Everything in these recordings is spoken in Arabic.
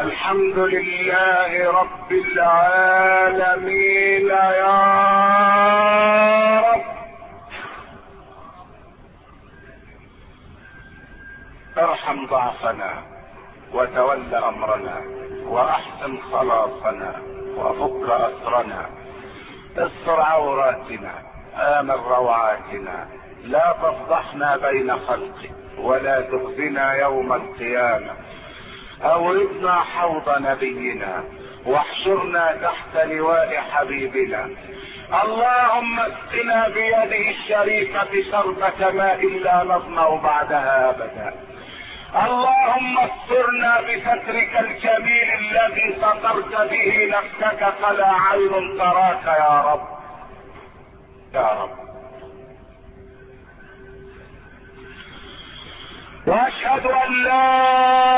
الحمد لله رب العالمين يا رب. ارحم ضعفنا وتول امرنا واحسن خلاصنا وفك اسرنا، استر عوراتنا، امن روعاتنا، لا تفضحنا بين خلقك ولا تخزنا يوم القيامة. اوردنا حوض نبينا واحشرنا تحت لواء حبيبنا. اللهم اسقنا بيده الشريفة شربة ماء لا نظمأ بعدها ابدا. اللهم استرنا بسترك الجميل الذي سترت به نفسك فلا عين تراك يا رب يا رب. واشهد ان لا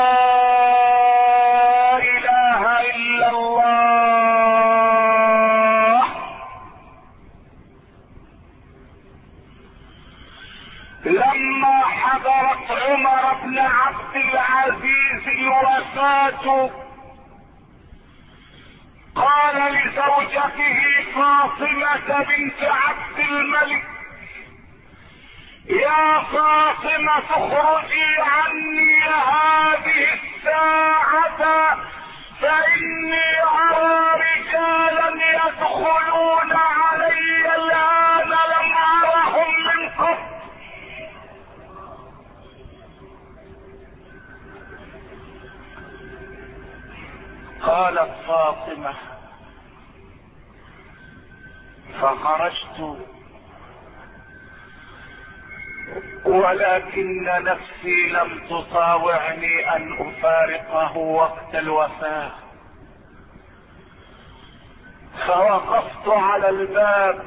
اله الا الله. لما حضرت عمر بن عبد العزيز الوفاة قال لزوجته فاطمة بنت عبد الملك: يا فاطمة اخرجي عني هذه الساعة فإني أرى رجالا يدخلون علي الآن لم أرهم من قبل. قالت فاطمة: فخرجت ولكن نفسي لم تطاوعني ان افارقه وقت الوفاة، فوقفت على الباب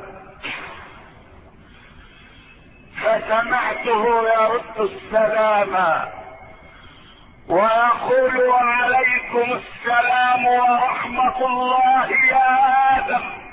فسمعته يرد السلام ويقول: وعليكم السلام ورحمة الله يا آدم،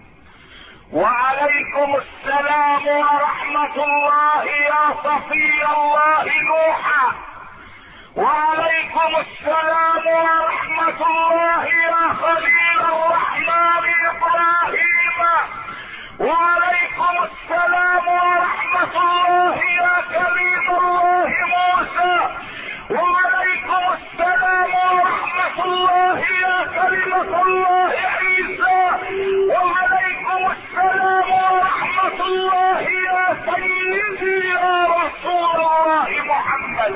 وعليكم السلام ورحمة الله يا صفي الله نوحا، وعليكم السلام ورحمة الله يا خليل الرحمن إبراهيم، وعليكم السلام ورحمة الله يا كريم الله موسى، وعليكم السلام ورحمة الله يا كلمة الله عيسى، وعليكم السلام ورحمة الله يا سيدي يا رسول الله محمد.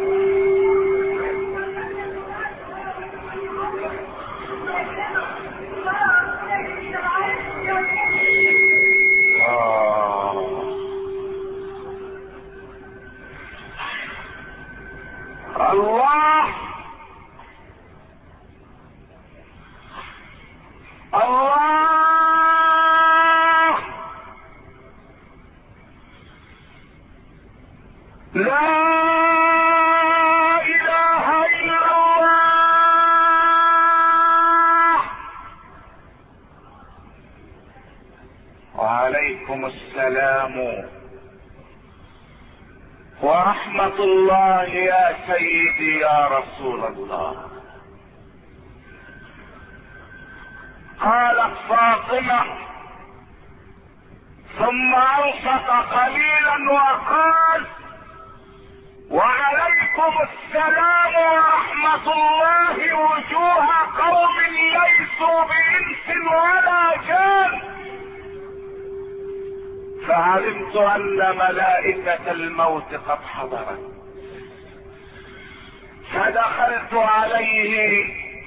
الله الله لا اله الا الله. وعليكم السلام ورحمة الله يا سيدي يا رسول الله. قالت فاطمة ثم انصت قليلا وقال: وعليكم السلام ورحمة الله وجوه قوم ليسوا بإنس ولا جان. فعلمت ان ملائكة الموت قد حضرت، فدخلت عليه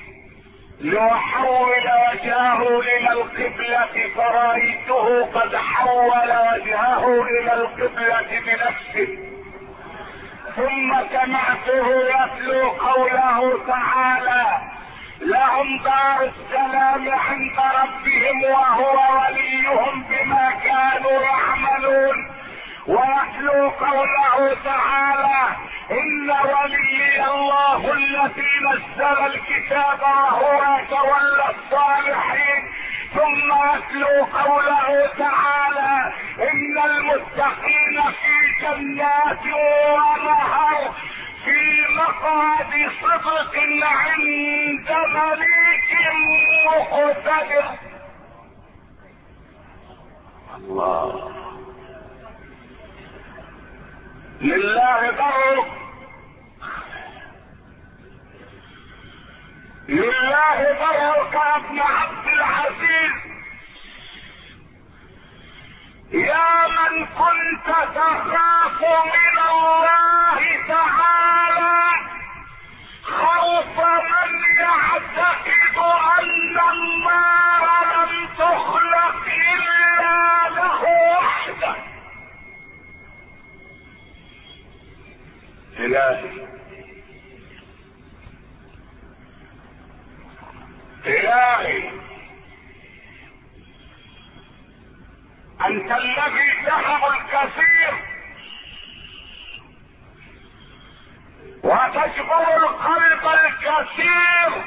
لأحول وجهه الى القبلة فرأيته قد حول وجهه الى القبلة بنفسه، ثم سمعته يتلو قوله تعالى: لهم دار السلام عند ربهم وهو وليهم بما كانوا يعملون، ويتلو قوله تعالى: ان ولي الله الذي نزل الكتاب وهو يتولى الصالحين، ثم يتلو قوله تعالى: ان المتقين في جنات ونهر في مقعد صدق عند مليك مقتدر. الله. لله ضرك، لله ضرك يا ابن عبد العزيز، يا من كنت تخاف من الله تعالى خوف من يعتقد ان النار لم تخلق الا له وحده. الهي الهي انت الذي تهب الكثير وتجبر القلب الكثير.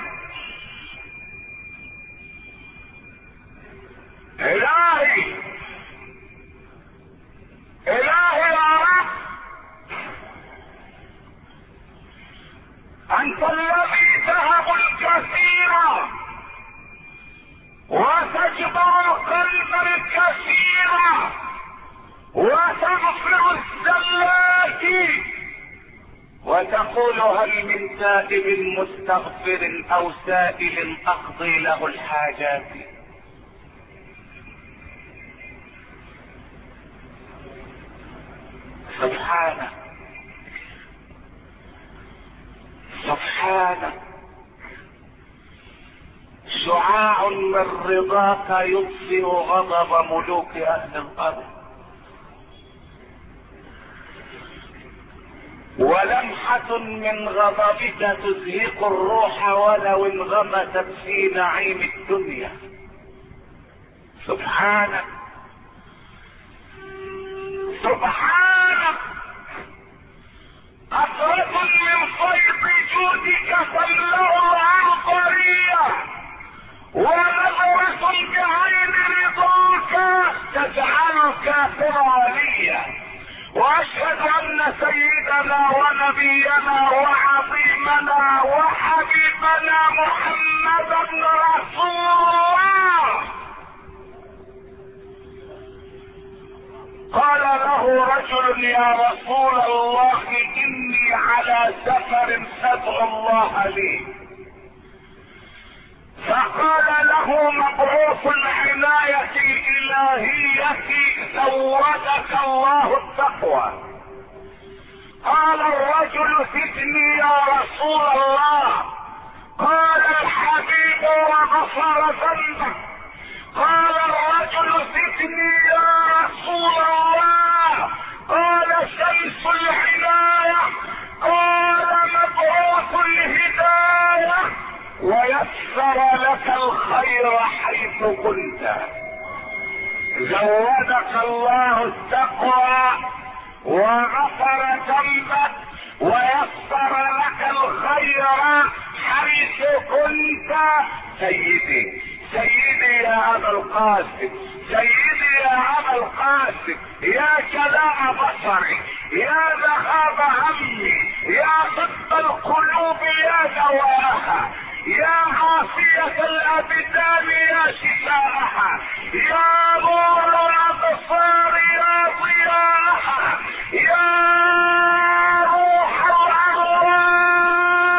الهي الهي يا رب، انت الذي تهب الكثير وتجبر القلب الكثير وتغفر الزلات وتقول هل من تائب مستغفر او سائل اقضي له الحاجات. سبحانك سبحانك، شعاع من رضاك يطفئ غضب ملوك اهل الارض، ولمحة من غضبك تزهق الروح ولو انغمست في نعيم الدنيا. سبحانك سبحانك، قطرة من فيض جودك تملأ العبقرية، ونظرة بعين رضاك تجعلك فرالية. واشهد ان سيدنا ونبينا وعظيمنا وحبيبنا محمدا رسول الله. قال له رجل يا رسول الله اني على سفر فادع الله لي، فقال له مبعوث العناية الالهية زودك الله التقوى. قال الرجل زدني يا رسول الله. قال الحبيب وغفر ذنبك. قال الرجل زدني يا رسول الله. قال شمس العناية. قال مبعوث الهداية ويسر لك الخير حيث كنت. زودك الله التقوى وغفر ذنبك ويسر لك الخير حيث كنت. سيدي سيدي يا ابا القاسم، سيدي يا ابا القاسم، يا جلاء بصري، يا ذهاب همي، يا طب القلوب يا دواءها، يا عافية الابدان يا شفاءها، يا نور الابصار يا ضياءها، يا روح الارواح،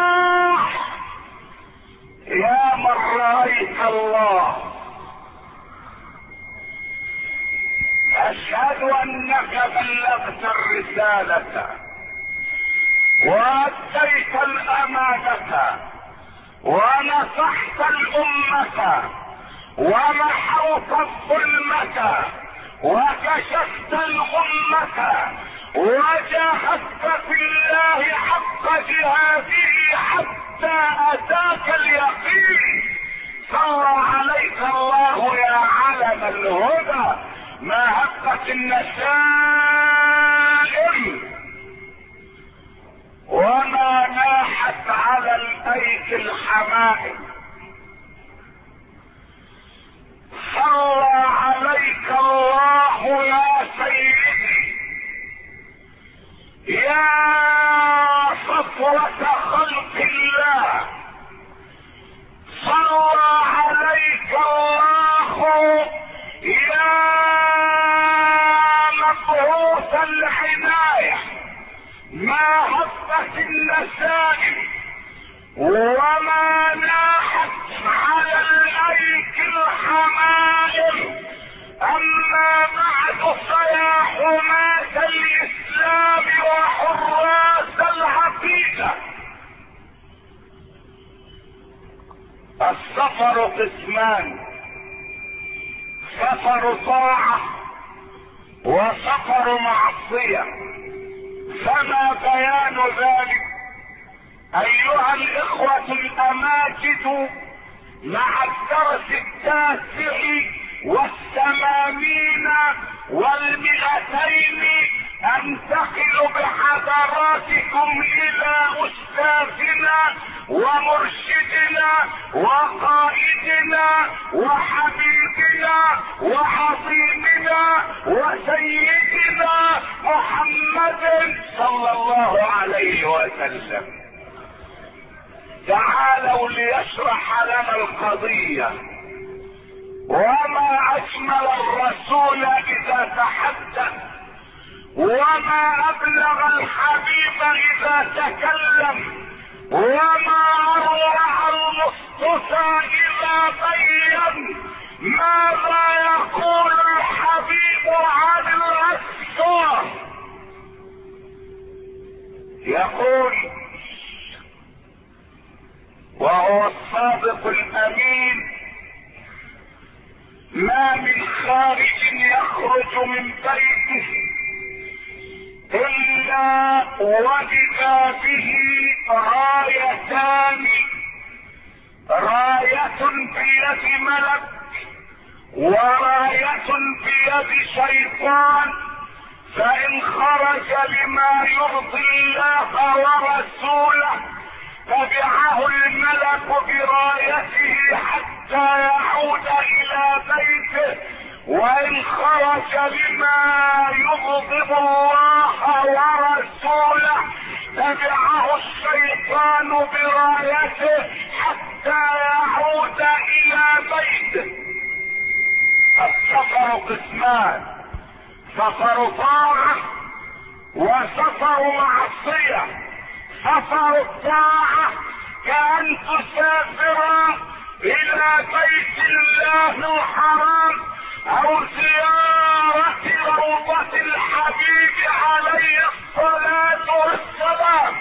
يا من رأيت الله. اشهد انك بلغت الرسالة واديت الامانة ونصحت الامة ومحوت الظلمة وكشفت الغمة وجاهدت في الله حق جهاده حتى اتاك اليقين. صلى عليك الله يا علم الهدى ما هبت النسائم وما ناحت على الايك الحمائم. صلى عليك الله يا سيدي يا صفوة خلق الله وما ناحت على الايك الحمائم. اما بعد فيا حماة الاسلام وحراس العقيدة، السفر قسمان: سفر طاعة وسفر معصية. فما بيان ذلك ايها الاخوة الاماجد مع الدرس 89 و200 انتقل بحضراتكم الى استاذنا ومرشدنا وقائدنا وحبيبنا وعظيمنا وسيدنا محمد صلى الله عليه وسلم. تعالوا ليشرح لنا القضية. وما اجمل الرسول اذا تحدث، وما ابلغ الحبيب اذا تكلم، وما اروع المصطفى اذا بين ماذا يقول الحبيب عن الرسول. يقول وهو الصادق الامين: ما من خارج يخرج من بيته الا وجد به رايتان: راية بيد ملك وراية بيد شيطان. فان خرج لما يرضي الله ورسوله تبعه الملك برايته حتى يعود الى بيته، وان خرج لما يغضب الله ورسوله تبعه الشيطان برايته حتى يعود الى بيته. السفر قسمان: سفر طاعة وسفر معصية. سفر الطاعة كأن تسافر الى بيت الله الحرام او زيارة روضة الحبيب عليه الصلاة والسلام،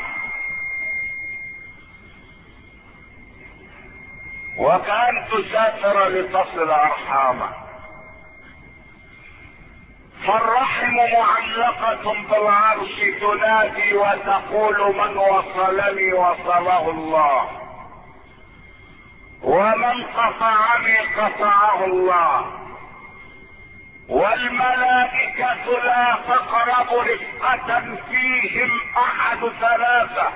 وكأن تسافر لتصل ارحامك. فالرحم معلقة بالعرش تنادي وتقول: من وصلني وصله الله، ومن قطعني قطعه الله. والملائكة لا تقرب رفقة فيهم احد ثلاثة: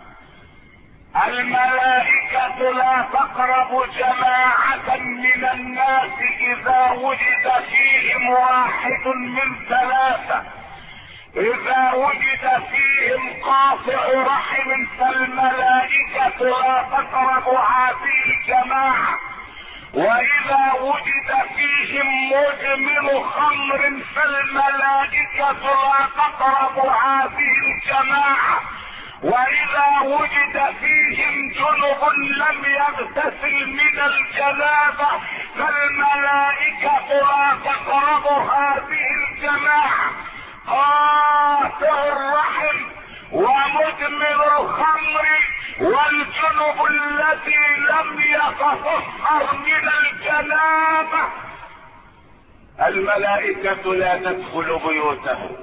الملائكة لا تقرب جماعة من الناس اذا وجد فيهم واحد من ثلاثة: اذا وجد فيهم قاطع رحم فالملائكة لا تقرب هذه الجماعة، واذا وجد فيهم مدمن خمر فالملائكة لا تقرب هذه الجماعة، واذا وجد فيهم جنب لم يغتسل من الجنابة فالملائكة لا تقرب هذه الجماعة. قاطع الرحم ومدمن الخمر والجنب الذي لم يتطهر من الجنابة الملائكة لا تدخل بيوتهم.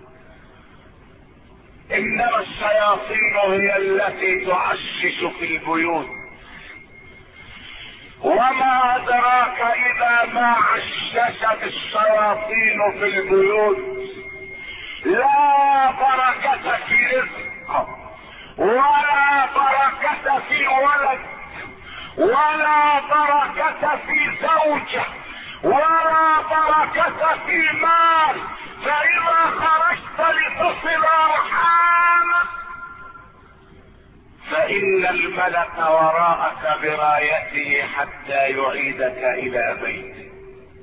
انما الشياطين هي التي تعشش في البيوت. وما ادراك اذا ما عششت الشياطين في البيوت لا بركة في رزق، ولا بركة في ولد، ولا بركة في زوجة، ولا بركة في مال. فإذا خرجت لتصل أرحامك فإن الملك وراءك برايته حتى يعيدك إلى بيتك.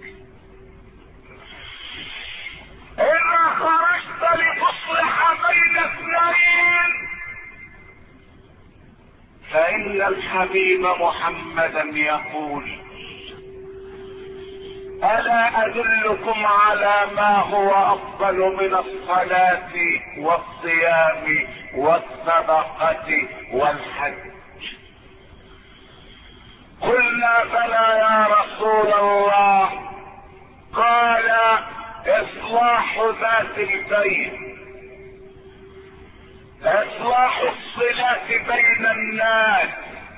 إذا خرجت لتصلح بين اثنين فإن الحبيب محمدا يقول: ألا أدلكم على ما هو أفضل من الصلاة والصيام والصدقة والحج؟ قلنا: بلى يا رسول الله. قال: إصلاح ذات البين، إصلاح الصلة بين الناس،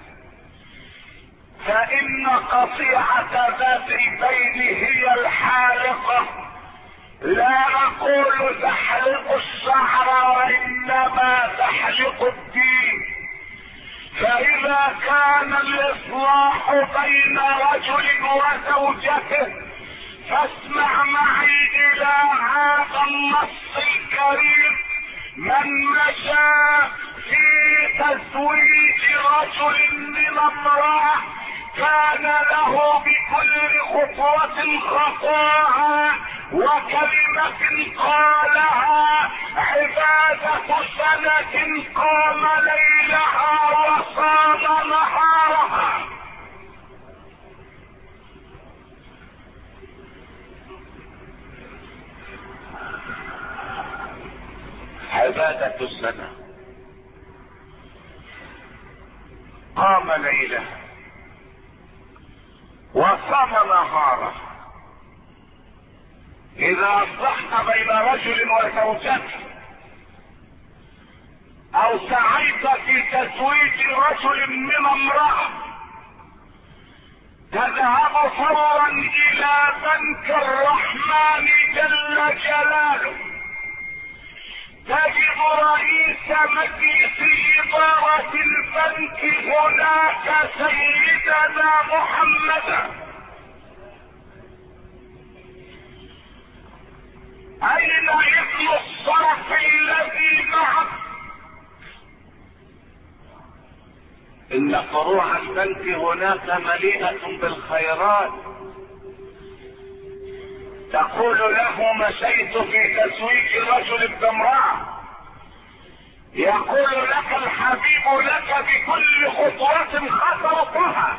فإن قطيعة ذات البين هي الحالقة. لا أقول تحلق الشعر، وإنما تحلق الدين. فإذا كان الإصلاح بين رجل وزوجته، فاسمع معي إلى هذا النص الكريم: من مشى في تزويج رجل من امرأة كان له بكل خطوة خطاها وكلمة قالها عبادة سنة قام ليلها وصام نهارها. عبادة السنة، قام ليلة وصام نهاره. إذا أصلحت بين رجل وزوجته أو سعيت في تزويج رجل من امرأة، تذهب فورا إلى بنك الرحمن جل جلاله، تجد رئيس مجلس إدارة البنك هناك سيدنا محمدا. أين ابن الصرف الذي معك؟ إن فروع البنك هناك مليئة بالخيرات. تقول له: مشيت في تزويج رجل بامرأة. يقول لك الحبيب لك بكل خطوة خطوتها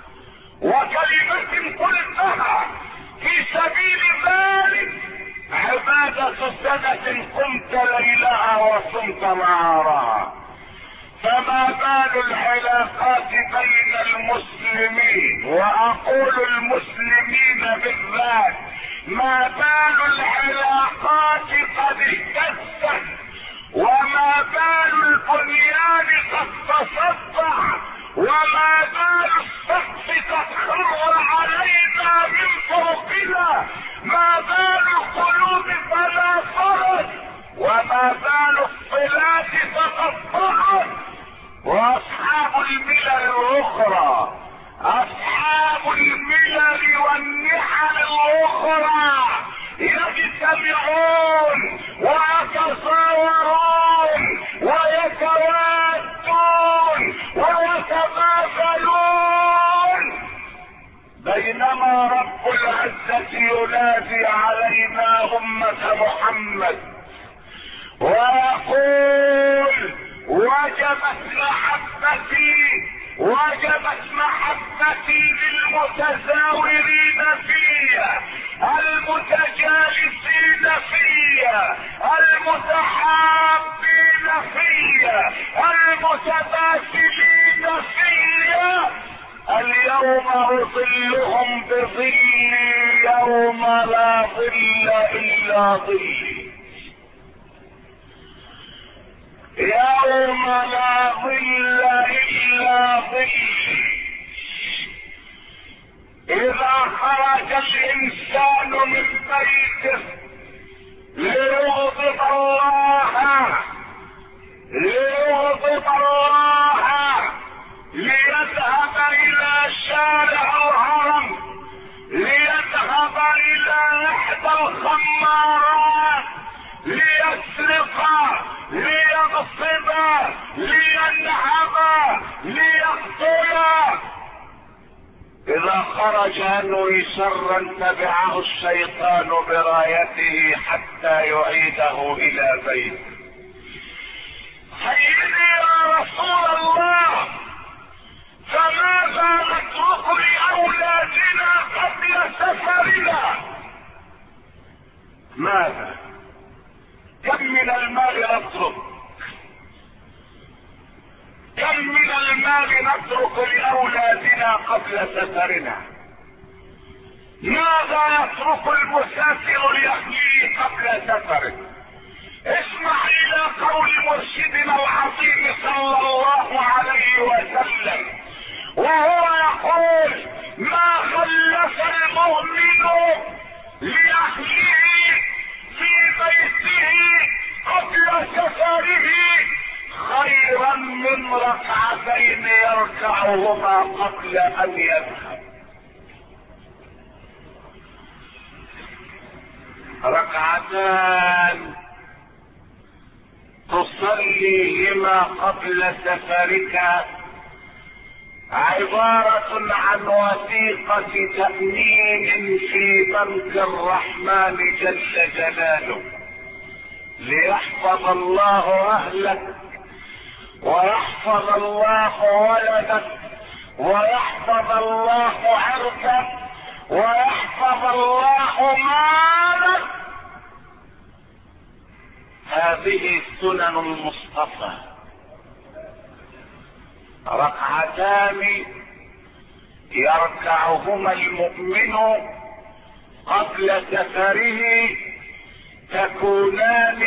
وكلمة قلتها في سبيل ذلك عبادة سنة قمت ليلها وصمت نهارها. فما بال العلاقات بين المسلمين، وأقول المسلمين بالذات، ما بال العلاقات قد اهتزت، وما بال البنيان قد تصدع، وما بال السقف قد خر علينا من فوقنا، ما بال القلوب فلا فرج، وما بال الصلات تقطعت. واصحاب الملل الاخرى، اصحاب الملل والنحل الاخرى يجتمعون ويتصاورون ويتوادون ويتبادلون، بينما رب العزة ينادي علينا أمة محمد ويقول: وجبت محبتي للمتزاورين فيها، المتجالسين فيها، المتحابين فيها، المتباسلين فيها. اليوم أظلهم بظلي يوم لا ظل إلا ظلي، يوم لا ظل إلا ظلي. إذا خرج الإنسان من بيته ليغضب الله، ليذهب إلى شارع الهرم، ليذهب إلى إحدى الخمارات، ليسرق، ليغصب، لينهب، ليقتل. إذا خرج أنوي شرا تبعه الشيطان برايته حتى يعيده إلى بيته. سيدي يا رسول الله، ماذا؟ كم من المال نترك؟ كم من المال نترك لأولادنا قبل سفرنا؟ ماذا يترك المسافر لأهله قبل سفره؟ اسمع الى قول مرشدنا العظيم صلى الله عليه وسلم وهو يقول: ما خلف المؤمن لأهله في بيته قبل سفره خيرا من ركعتين يركعهما قبل ان يذهب. ركعتان تصليهما قبل سفرك عبارة عن وثيقة تأمين في بنك الرحمن جل جلاله، ليحفظ الله أهلك ويحفظ الله ولدك ويحفظ الله عرضك ويحفظ الله مالك. هذه سنن المصطفى. ركعتان يركعهما المؤمن قبل سفره تكونان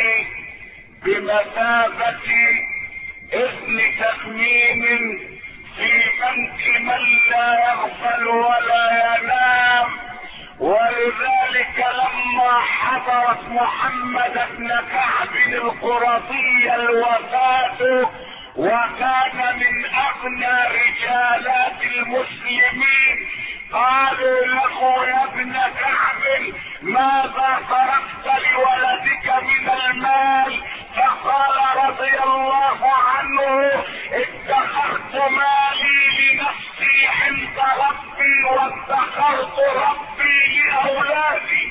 بمثابة اذن تأمين في بنك من لا يغفل ولا ينام. ولذلك لما حضرت محمد بن كعب القرظي الوفاة وكان من اغنى رجالات المسلمين قالوا له: يا ابن كعب ماذا تركت لولدك من المال؟ فقال رضي الله عنه: ادخرت مالي لنفسي عند ربي وادخرت ربي لأولادي.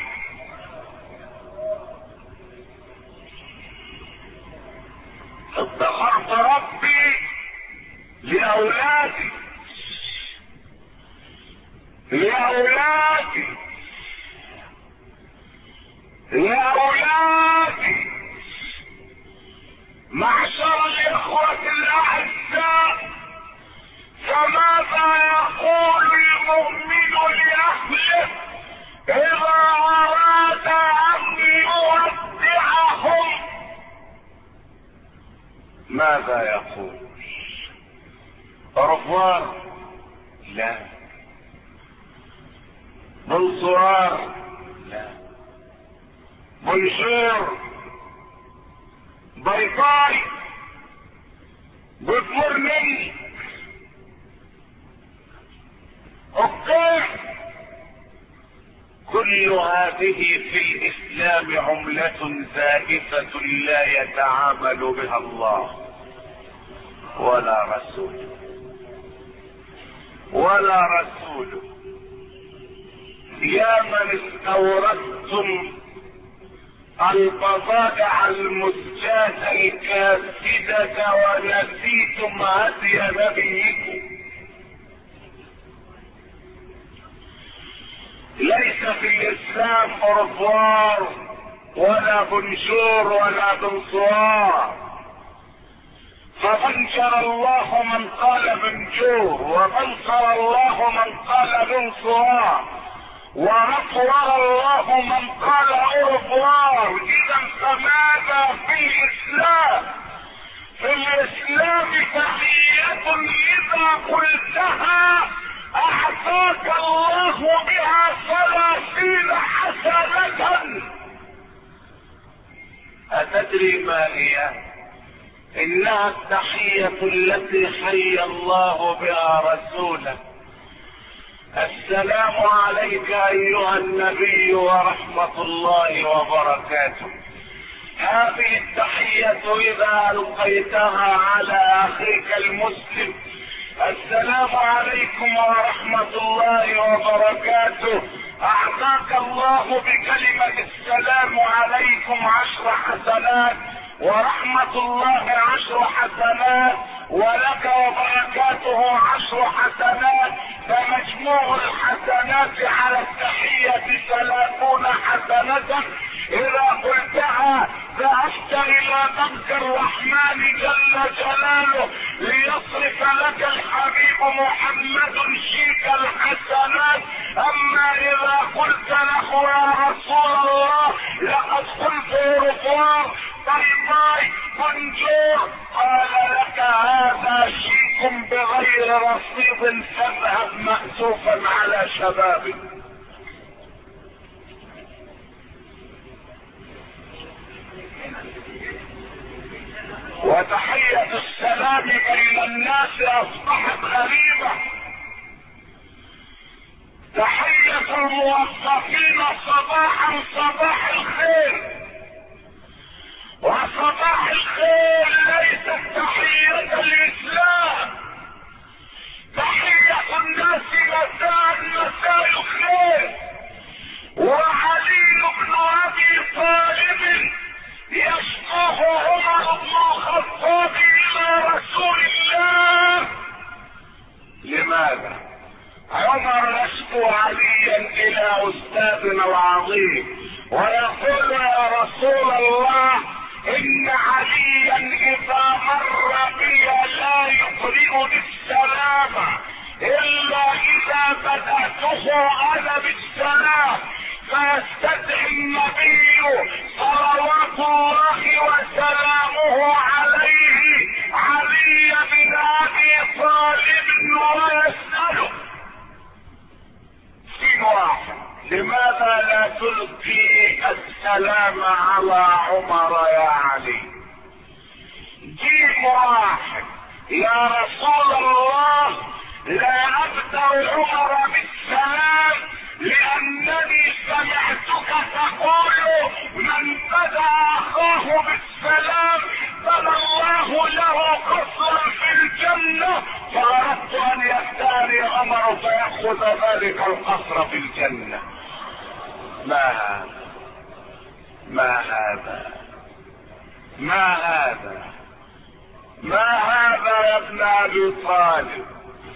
ادخرت ربي لأولادي لأولادي لأولادي. معشر الإخوة الأعزاء، فماذا يقول المؤمن لأهله إذا أراد أن يودعهم؟ ماذا يقول؟ أرفوار؟ لا. بونسوار؟ لا. بونجور؟ باي باي؟ جود مورنينج؟ اوكي. كل هذه في الاسلام عملة زائفة لا يتعامل بها الله ولا رسول ولا رسول. يا من استوردتم البضائع المزجاة الكاسدة ونسيتم هدي نبيكم. ليس في الاسلام أرفوار ولا بنشور ولا بنصوار. فبنشر الله من قال بنجور وبنصر الله من قال بنصوار ونصر الله من قال أرفوار. اذا فماذا في الاسلام؟ في الاسلام تحية اذا قلتها اعطاك الله بها 30 حسنة. اتدري ما هي؟ انها التحية التي حي الله بها رسوله: السلام عليك ايها النبي ورحمة الله وبركاته. هذه التحية اذا القيتها على اخيك المسلم: السلام عليكم ورحمة الله وبركاته، اعطاك الله بكلمة السلام عليكم 10 حسنات ورحمة الله 10 حسنات ولك وبركاته 10 حسنات، فمجموع الحسنات على التحية 30 حسنة. اذا قلتها ذهبت الى بنك الرحمن جل جلاله ليصرف لك الحبيب محمد شيك الحسنات. اما اذا قلت له يا رسول الله لقد قلت رفوار باي باي بونجور، قال لك هذا شيك بغير رصيد فاذهب مأسوفا على شبابك. وتحية السلام بين الناس اصبحت غريبة. تحية الموظفين صباحا صباح الخير، وصباح الخير ليست تحية الاسلام. تحية الناس مساء مساء الخير. وعلي بن ابي طالب يشكوه عمر بن الخطاب الى رسول الله. لماذا عمر يشكو عليا الى استاذنا العظيم ويقول يا رسول الله ان عليا اذا مر بي لا يقرئني السلام الا اذا بدأته انا بالسلام، فيستدعي النبي صلوات الله وسلامه عليه علي بن ابي طالب ويسأله في واحد لماذا لا تلقي السلام على عمر يا علي؟ جيب واحد يا رسول الله لا ابدأ عمر بالسلام لانني سمعتك تقول من بدأ اخاه بالسلام بنى الله له قصرا في الجنة، فاردت ان يختاري عمر فيأخذ ذلك القصر في الجنة. ما هذا ما هذا ما هذا ما هذا يا ابن ابي طالب؟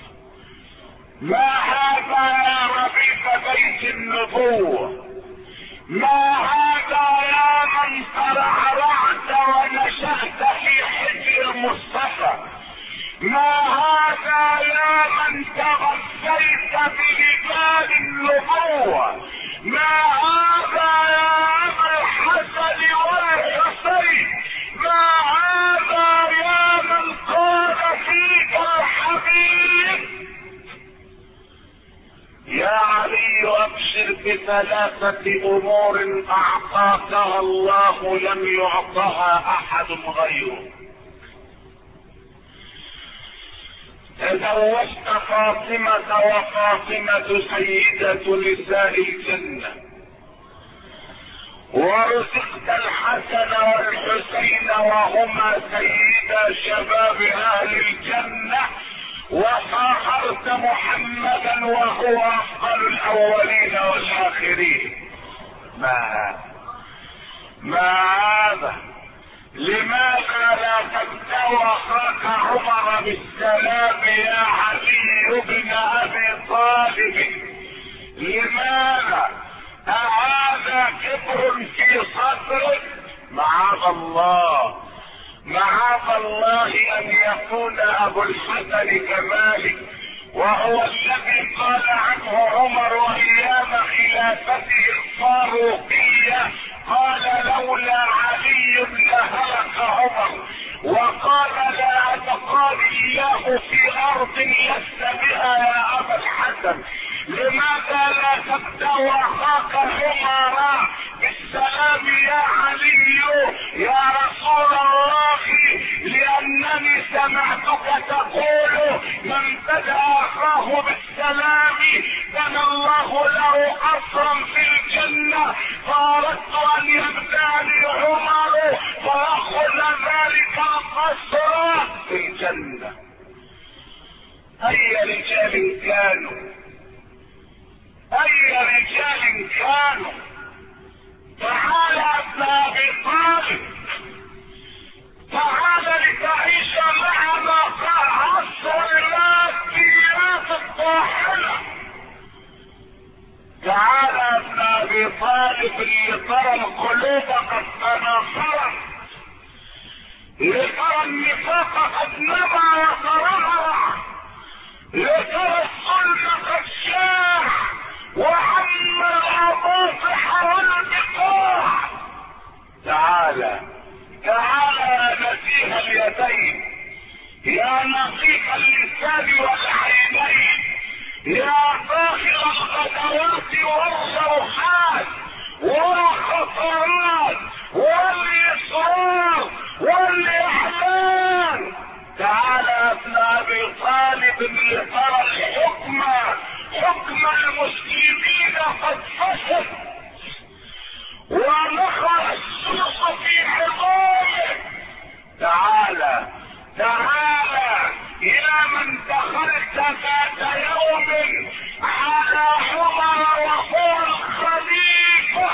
ما هذا يا ربيب بيت النبوة؟ ما هذا يا من ترعرعت ونشأت في حجر المصطفى؟ ما هذا يا من تغذيت بجبال النبوة؟ ما هذا يا ابا الحسن والحسين؟ ما هذا يا من قال فيك الحبيب؟ يا علي ابشر بثلاثة امور اعطاكها الله لم يعطها احد غيره. تزوجت فاطمة وفاطمة سيدة نساء الجنة، ورزقت الحسن والحسين وهما سيدا شباب اهل الجنة، وصاحبت محمدا وهو افضل الاولين والاخرين. ما هذا؟ لماذا لا تبدأ اخاك عمر بالسلام يا علي بن ابي طالب؟ لماذا؟ أهذا كبر في صدرك؟ معاذ الله معاذ الله ان يكون ابو الحسن كمالك، وهو الذي قال عنه عمر ايام خلافته الفاروقية قال لولا علي لهلك عمر، وقال لا اتقال الله في ارض لست بها يا ابا الحسن. لماذا لا تبدأ اخاك عمر بالسلام يا علي يا رسول الله؟ لانني سمعتك تقول من بدأ اخاه بالسلام بنى الله له قصرا في الجنة، فاردت ان يبدأني عمر فيأخذ ذلك القصر في الجنة. اي رجال كانوا اي رجال كانوا. تعال ابن ابي طالب تعال لتعيش معنا عصر الماديات الطاحنة. تعال ابن ابي طالب لترى القلوب قد تناصرت، لترى النفاق قد نبع وترعرع، لترى الظلم قد شاع وعم الأباطح والبقاع. تعالى تعالى يا نزيه اليدين، يا نظيف اللسان والعينين، يا داخل الغدوات والروحات والخطرات والإصرار والإحلال. تعالى يا ابن أبي طالب لترى الحكم، حكم المسلمين قد فسد ونخر السلط في حضاره. تعالى تعالى الى من دخلت ذات يوم على عمر وهو الخليفة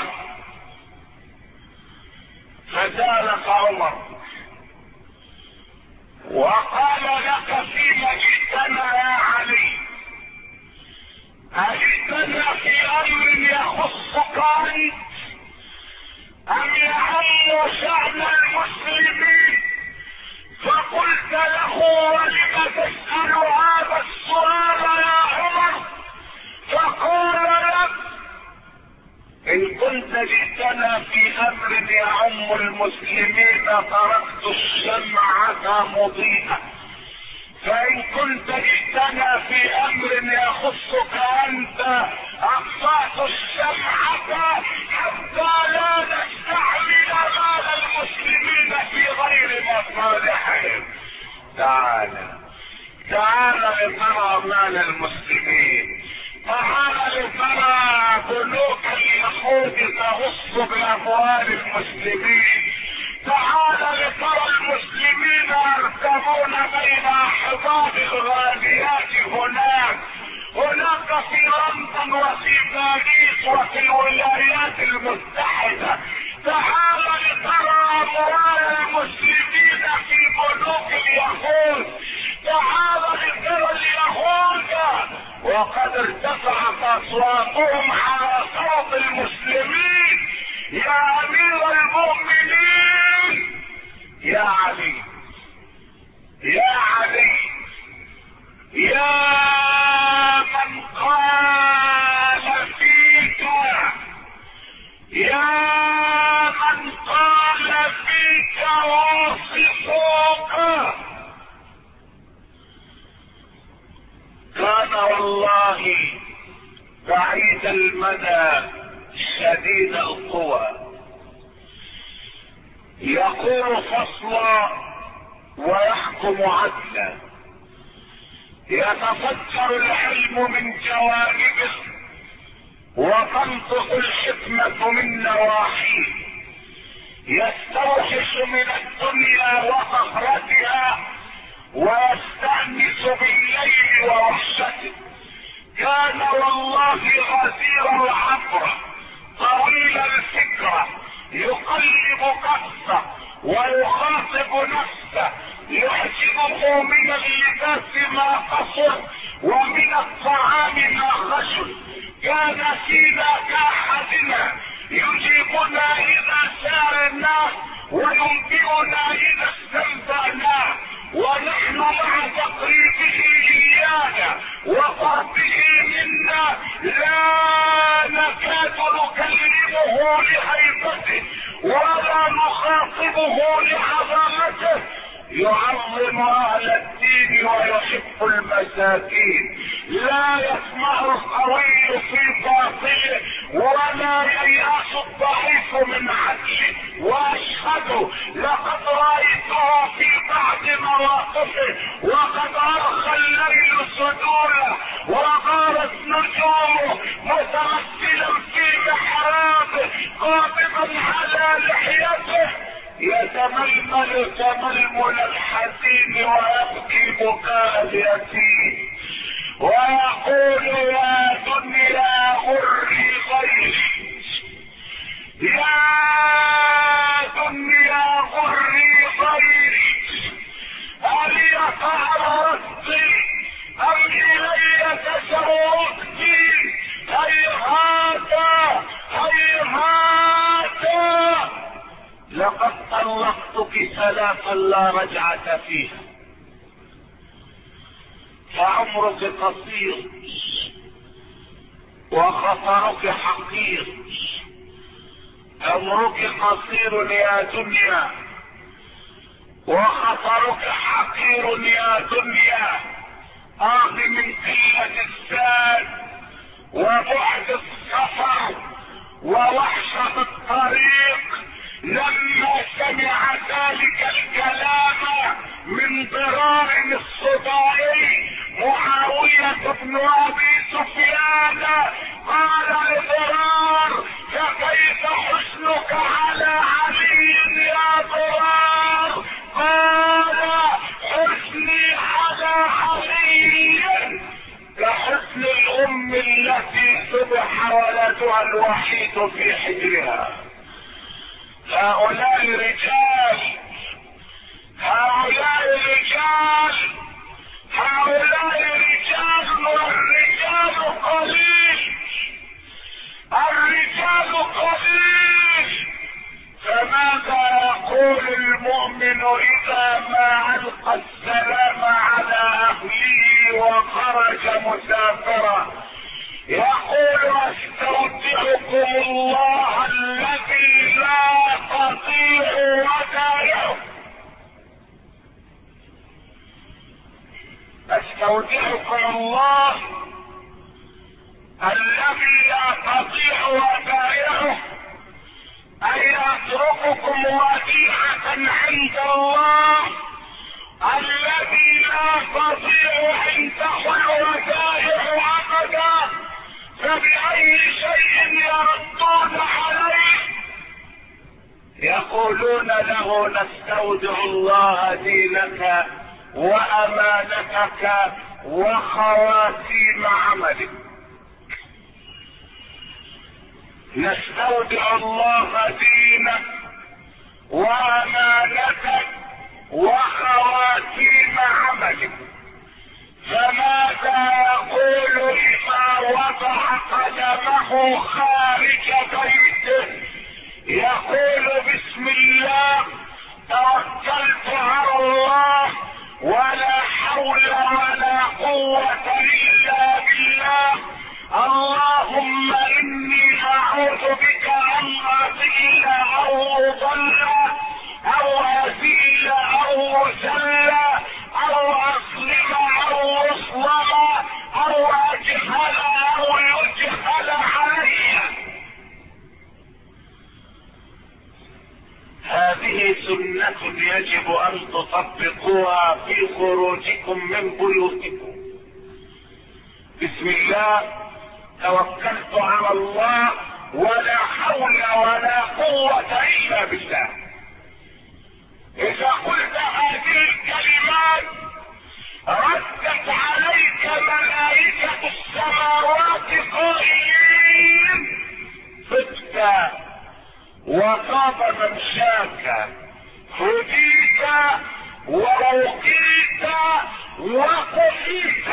فسالك عمر وقال لك فيما جئتنا يا علي، أجئتنا في امر يخصك انت ام يعم شأن المسلمين؟ فقلت له ولم تسأل هذا السؤال يا عمر؟ فقال لك ان كنت جئتنا في امر يعم المسلمين تركت الشمعة مضيئة، فان كنت جئتنا في امر يخصك انت اقطعت الشمعة حتى لا نستعمل مال المسلمين في غير مصالحهم. تعالى تعالى لترى مال المسلمين، تعالى لترى بنوك اليهود تغص باموال المسلمين، تعالى لترى المسلمين يركبون بين احضان الغاليات هناك في لندن وفي باريس وفي الولايات المتحدة. تعالى لترى اموال المسلمين في بنوك اليهود، تعالى لترى اليهود وقد ارتفعت اصواتهم على صوت المسلمين. يا امير المؤمنين، يا علي، يا علي، يا من قال فيك، يا من قال فيك واصفوك، كان والله بعيد المدى شديد القوى، يقول فصلا ويحكم عدلا، يتفجر العلم من جوانبه وتنطق الحكمة من نواحيه، يستوحش من الدنيا وصخرتها ويستأنس بالليل ووحشته. كان والله غزير العبرة طويل الفكرة، يقلب قصة ويخاطب نفسه، يحجبه من اللباس ما قصر ومن الطعام ما خشن. كان فينا كاحدنا يجيبنا اذا سارنا وينبئنا اذا استنبأنا، ونحن مع تقريبه ايانا وقربه منا لا نكاد نكلمه لهيبته ولا نخاطبه لعظمته. يعظم اهل الدين ويحب المساكين، لا يسمع القوي في باطله ولا ييأس الضعيف من عدله. واشهد لقد رايته في بعض مواقفه وقد ارخى الليل صدوره وغارت نجومه متمثلا في محرابه قابضا على لحيته، يتململ تململ الحزين ويبكي بكاء اليتيم ويقول يا دنيا غري غيري، يا دنيا غري غيري، ألي تعرضتي أم إلي تشوقتي؟ هيهات هيهات ثلاثا لا رجعة فيها. فعمرك قصير وخطرك حقير. عمرك قصير يا دنيا وخطرك حقير يا دنيا. من قلة الزاد وبعد السفر ووحشة الطريق لما سمع ذلك الكلام من ضرار الصداعي معاوية بن ابي سفيان قال لضرار: فكيف حسنك على علي يا ضرار؟ قال: حسني على علي كحسن الام التي صبح ولدها الوحيد في حجرها. هؤلاء رجال، هؤلاء رجال، هؤلاء رجال، والرجال قليل، الرجال قليل. فماذا يقول المؤمن اذا ما القى السلام على اهله وخرج مسافرا؟ يقول: استودعكم الله الذي لا تضيع ودائعه. استودعكم الله الذي لا تضيع ودائعه، اي اترككم وديعة عند الله الذي لا تضيع عنده الودائع ابدا. فبأي شيء يردون عليه؟ يقولون له: نستودع الله دينك وامانتك وخواتيم عملك. نستودع الله دينك وامانتك وخواتيم عملك. فماذا يقول اذا وضع قدمه خارج بيته؟ يقول: بسم الله توكلت على الله ولا حول ولا قوة الا بالله. اللهم اني اعوذ بك ان اضل او اضل او ازيل او ازل او اظلم او اظلم او اجهل او يجهل علي. هذه سنة يجب ان تطبقوها في خروجكم من بيوتكم. بسم الله توكلت على الله ولا حول ولا قوة الا بالله. اذا قلت هذه الكلمات ردت عليك ملائكة السماوات قائلين: فدت وطاب ممشاك، هديت ووقيت وكفيت.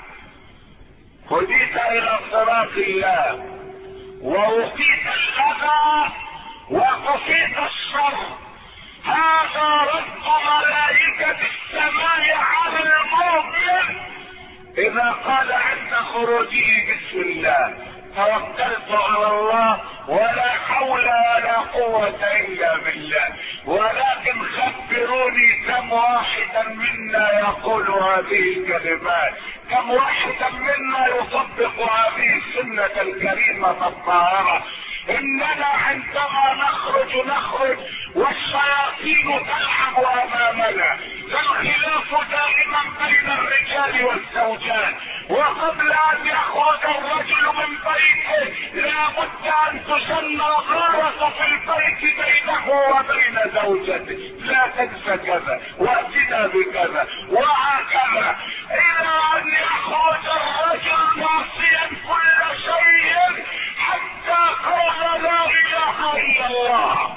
هديت الى صراط الله ووقيت الاذى وكفيت الشر. هذا رد ملائكة السماء على المؤمن اذا قال عند خروجه: بسم الله توكلت على الله ولا حول ولا قوة الا بالله. ولكن خبروني كم واحدا منا يقول هذه الكلمات؟ كم واحدا منا يطبق هذه السنة الكريمة الطاهرة؟ اننا عندما نخرج والشياطين تلعب امامنا. فالخلاف دائما بين الرجال والزوجات، وقبل ان يخرج الرجل من بيته لا بد ان تسمى غارة في البيت بينه وبين زوجته: لا تنسى كذا واتنا بكذا وهكذا، الى ان يخرج الرجل ناصيا كل شيء حتى قال: لا اله الا الله.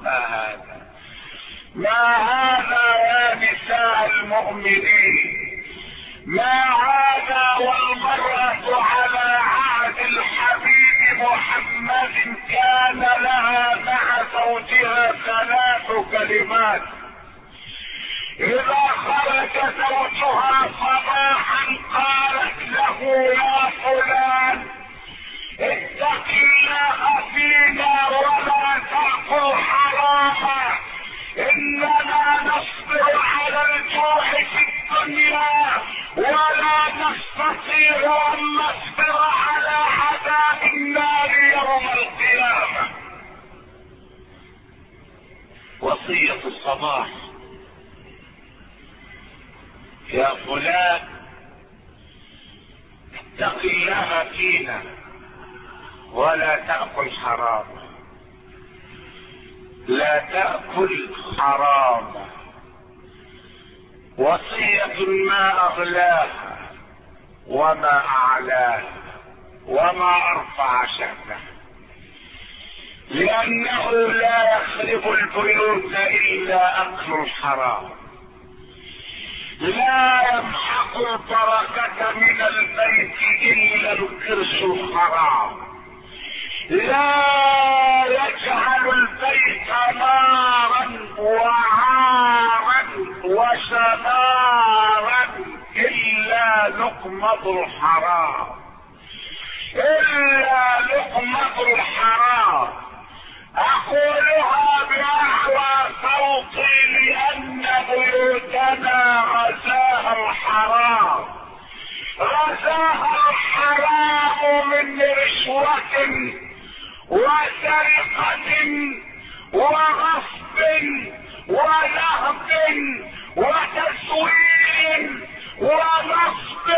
ما هذا يا نساء المؤمنين؟ ما هذا والمرأة على عهد الحبيب محمد كان لها مع زوجها 3 كلمات: اذا خرج زوجها صباحا قالت له يا فلان اتق الله فينا ولا تأكل حراما، اننا نصبر على الجوع في الدنيا ولا نستطيع ان نصبر على عذاب النار يوم القيامة. وصية الصباح: يا فلان اتق الله فينا ولا تأكل حراما، لا تأكل حراما. وصية ما أغلاها وما أعلاها وما أرفع شأنها، لأنه لا يخرب البيوت إلا أكل الحرام، لا يمحق البركة من البيت إلا الكرش الحرام، لا يجعل البيت نارا وعارا وشنارا إلا لقمة الحرام، إلا لقمة الحرام. أقولها بأعلى صوتي لأن بيوتنا غزاها الحرام، غزاها الحرام من رشوة وسرقة وغصب ونهب وتسويل ونصب.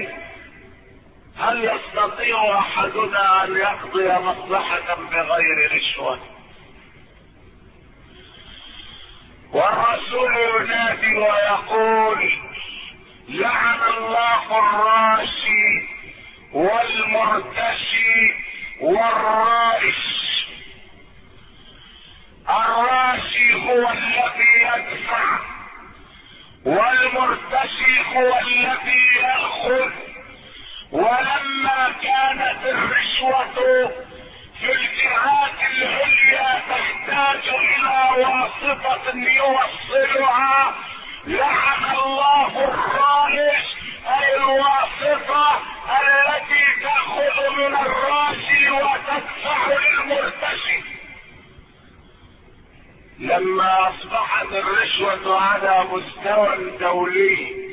هل يستطيع احدنا ان يقضي مصلحة بغير رشوة؟ والرسول ينادي ويقول: لعن الله الراشي والمرتشي والرائش. الراشي هو الذي يدفع، والمرتشي هو الذي يأخذ. ولما كانت الرشوة في الجهات العليا تحتاج الى واسطة يوصلها، لعن الله الرائش اي الواسطة التي تأخذ من الراشي وتدفع للمرتشي. لما اصبحت الرشوة على مستوى دولي،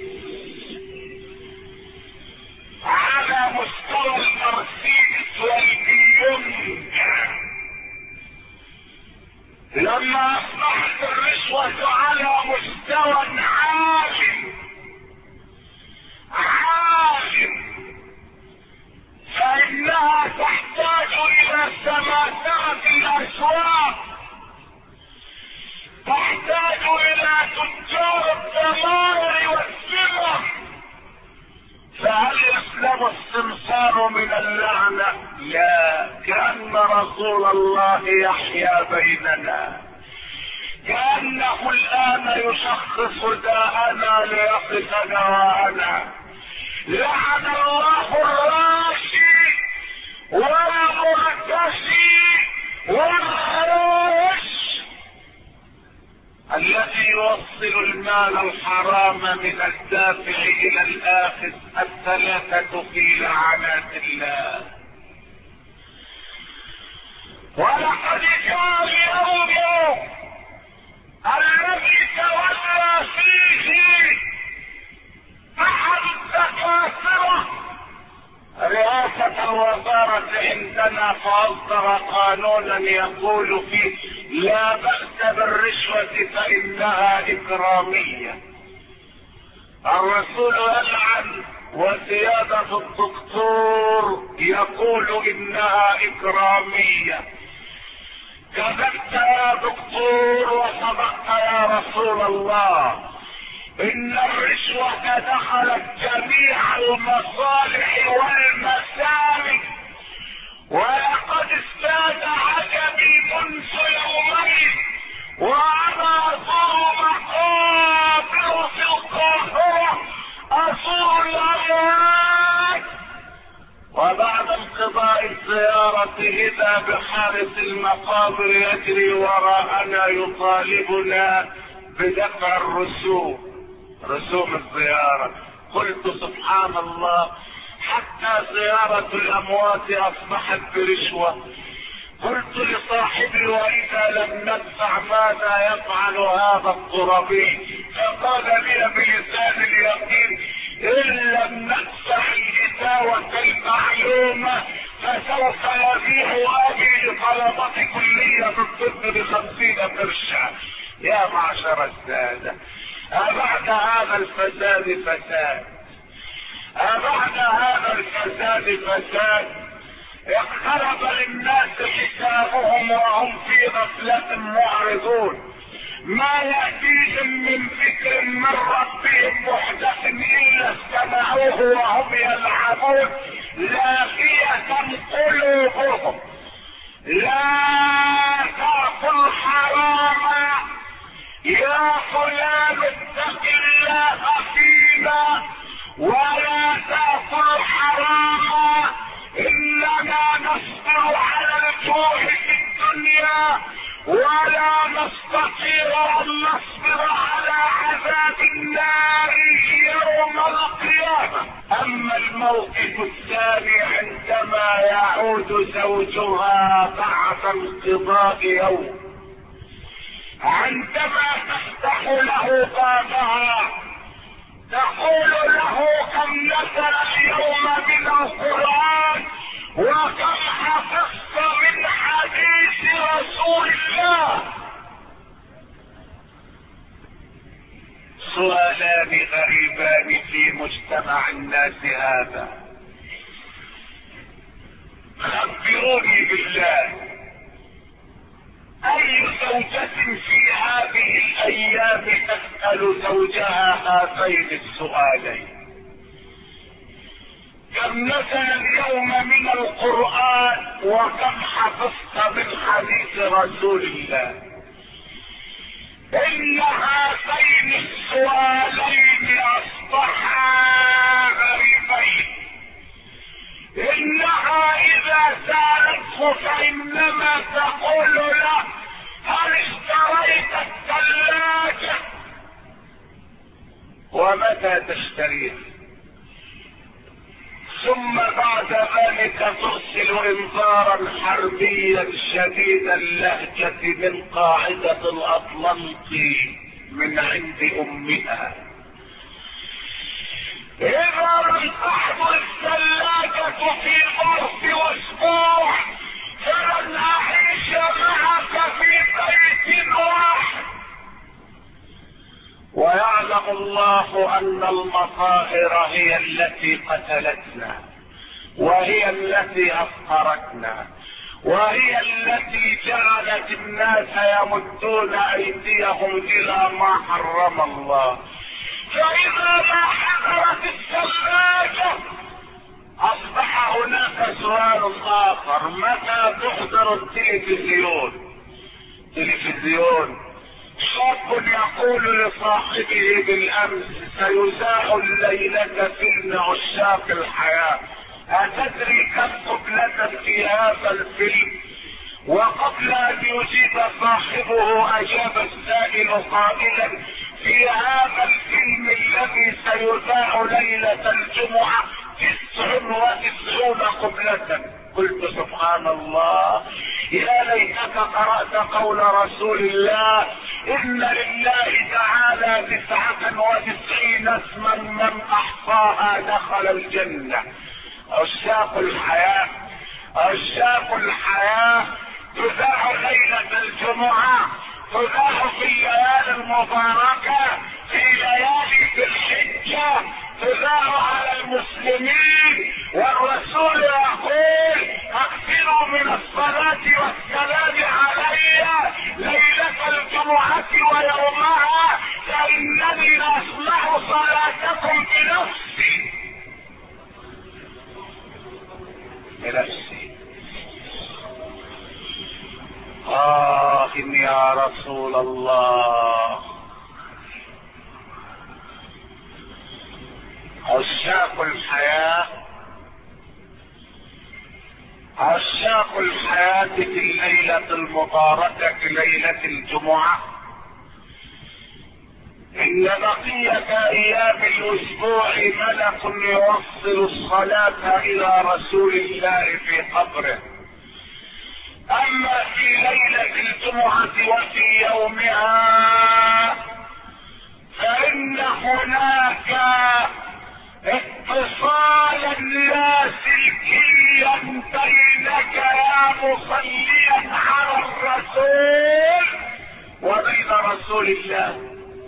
على مستوى المرسيدس والبيوم، لما اصبحت الرشوة على مستوى عالي فإنها تحتاج إلى سماسرة الأسواق، تحتاج إلى تجار الدمار والسمع. فهل يسلم السمسار من اللعنة؟ لا، كأن رسول الله يحيا بيننا، كأنه الآن يشخص داءنا ليقف دواءنا. لعن الله الراشي والمرتشي والخروش الذي يوصل المال الحرام من الدافع الى الاخذ، الثلاثة في لعنات الله. ولقد كان اليوم الذي تولى فيه احد الدكاترة رئاسة الوزارة عندنا، فاصدر قانونا يقول فيه: لا بأس بالرشوة فإنها إكرامية. الرسول يلعن، وسيادة الدكتور يقول إنها إكرامية. كذبت يا دكتور وصدقت يا رسول الله، إن الرشوة دخلت جميع المصالح والمسالك، ولقد ازداد عجبي منذ يومين وأنا أزور مقابر في القاهرة، أزور الأموات، وبعد انقضاء الزيارة إذا بحارس المقابر يجري وراءنا يطالبنا بدفع الرسوم. رسوم الزيارة. قلت سبحان الله، حتى زيارة الأموات أصبحت برشوة. قلت لصاحبي واذا لم ندفع ماذا يفعل هذا الترابي؟ فقال لي بلسان اليقين ان لم ندفع الإتاوة المعلومة فسوف يبيع ابي لطلبة كلية الطب ب50 قرشا. يا معشر السادة، أبعد هذا الفساد فساد، أبعد هذا الفساد فساد. اقترب للناس حسابهم وهم في غفلة معرضون، ما يأتيهم من ذكر من ربهم محدث إلا استمعوه وهم يلعبون لاهية قلوبهم. لا تأكل حراما يا فلان، اتق الله فينا، ولا تأكل حراما إننا نصبر على الجوع في الدنيا ولا نستطيع أن نصبر على عذاب النار يوم القيامة. أما الموقف الثاني عندما يعود زوجها بعد انقضاء يوم، عندما تفتح له بابها تقول له كم نزل اليوم من القرآن وكم حفظت من حديث رسول الله. سؤالان غريبان في مجتمع الناس هذا. خبروني بالله، اي زوجة في هذه الايام تسأل زوجها هذين السؤالين؟ كم نزل اليوم من القرآن وكم حفظت من حديث رسول الله؟ ان هذين السؤالين اصبحا غريبين. انها اذا سألته فانما تقول له هل اشتريت الثلاجة؟ ومتى تشتريها؟ ثم بعد ذلك ترسل انذارا حربيا شديد اللهجة من قاعدة الاطلنطي من عند امها. اذا لم تحضر الثلاجة في ظرف اسبوع فلن اعيش معك في بيت واحد. ويعلم الله ان المطاهر هي التي قتلتنا، وهي التي افقرتنا، وهي التي جعلت الناس يمدون ايديهم الى ما حرم الله. فاذا ما حضرت الثلاجة اصبح هناك سؤال اخر: متى تحضر التلفزيون؟ شاب يقول لصاحبه بالامس: سيذاع الليلة فيلم عشاق الحياة، اتدري كم قبلة في هذا الفيلم؟ وقبل ان يجيب صاحبه اجاب السائل قائلا: في هذا الفيلم الذي سيذاع ليلة الجمعة 99 قبلة. قلت سبحان الله، يا ليتك قرأت قول رسول الله: ان لله تعالى 99 اسما من احصاها دخل الجنة. عشاق الحياة، عشاق الحياة تذاع ليلة الجمعة، تذاع في الليالي المباركة، في ليالي ذي الحجة، تذاع على المسلمين. والرسول يقول: اكثروا من الصلاة والسلام علي ليلة الجمعة ويومها فانني لاسمع صلاتكم بنفسي. يا رسول الله، عشاق الحياة، عشاق الحياة في الليلة المباركة ليلة الجمعة إن بقية أيام الأسبوع ملك يوصل الصلاة إلى رسول الله في قبره. أما في ليلة الجمعة وفي يومها فإن هناك اتصالا لاسلكيا بينك يا مصليا على الرسول وبين رسول الله.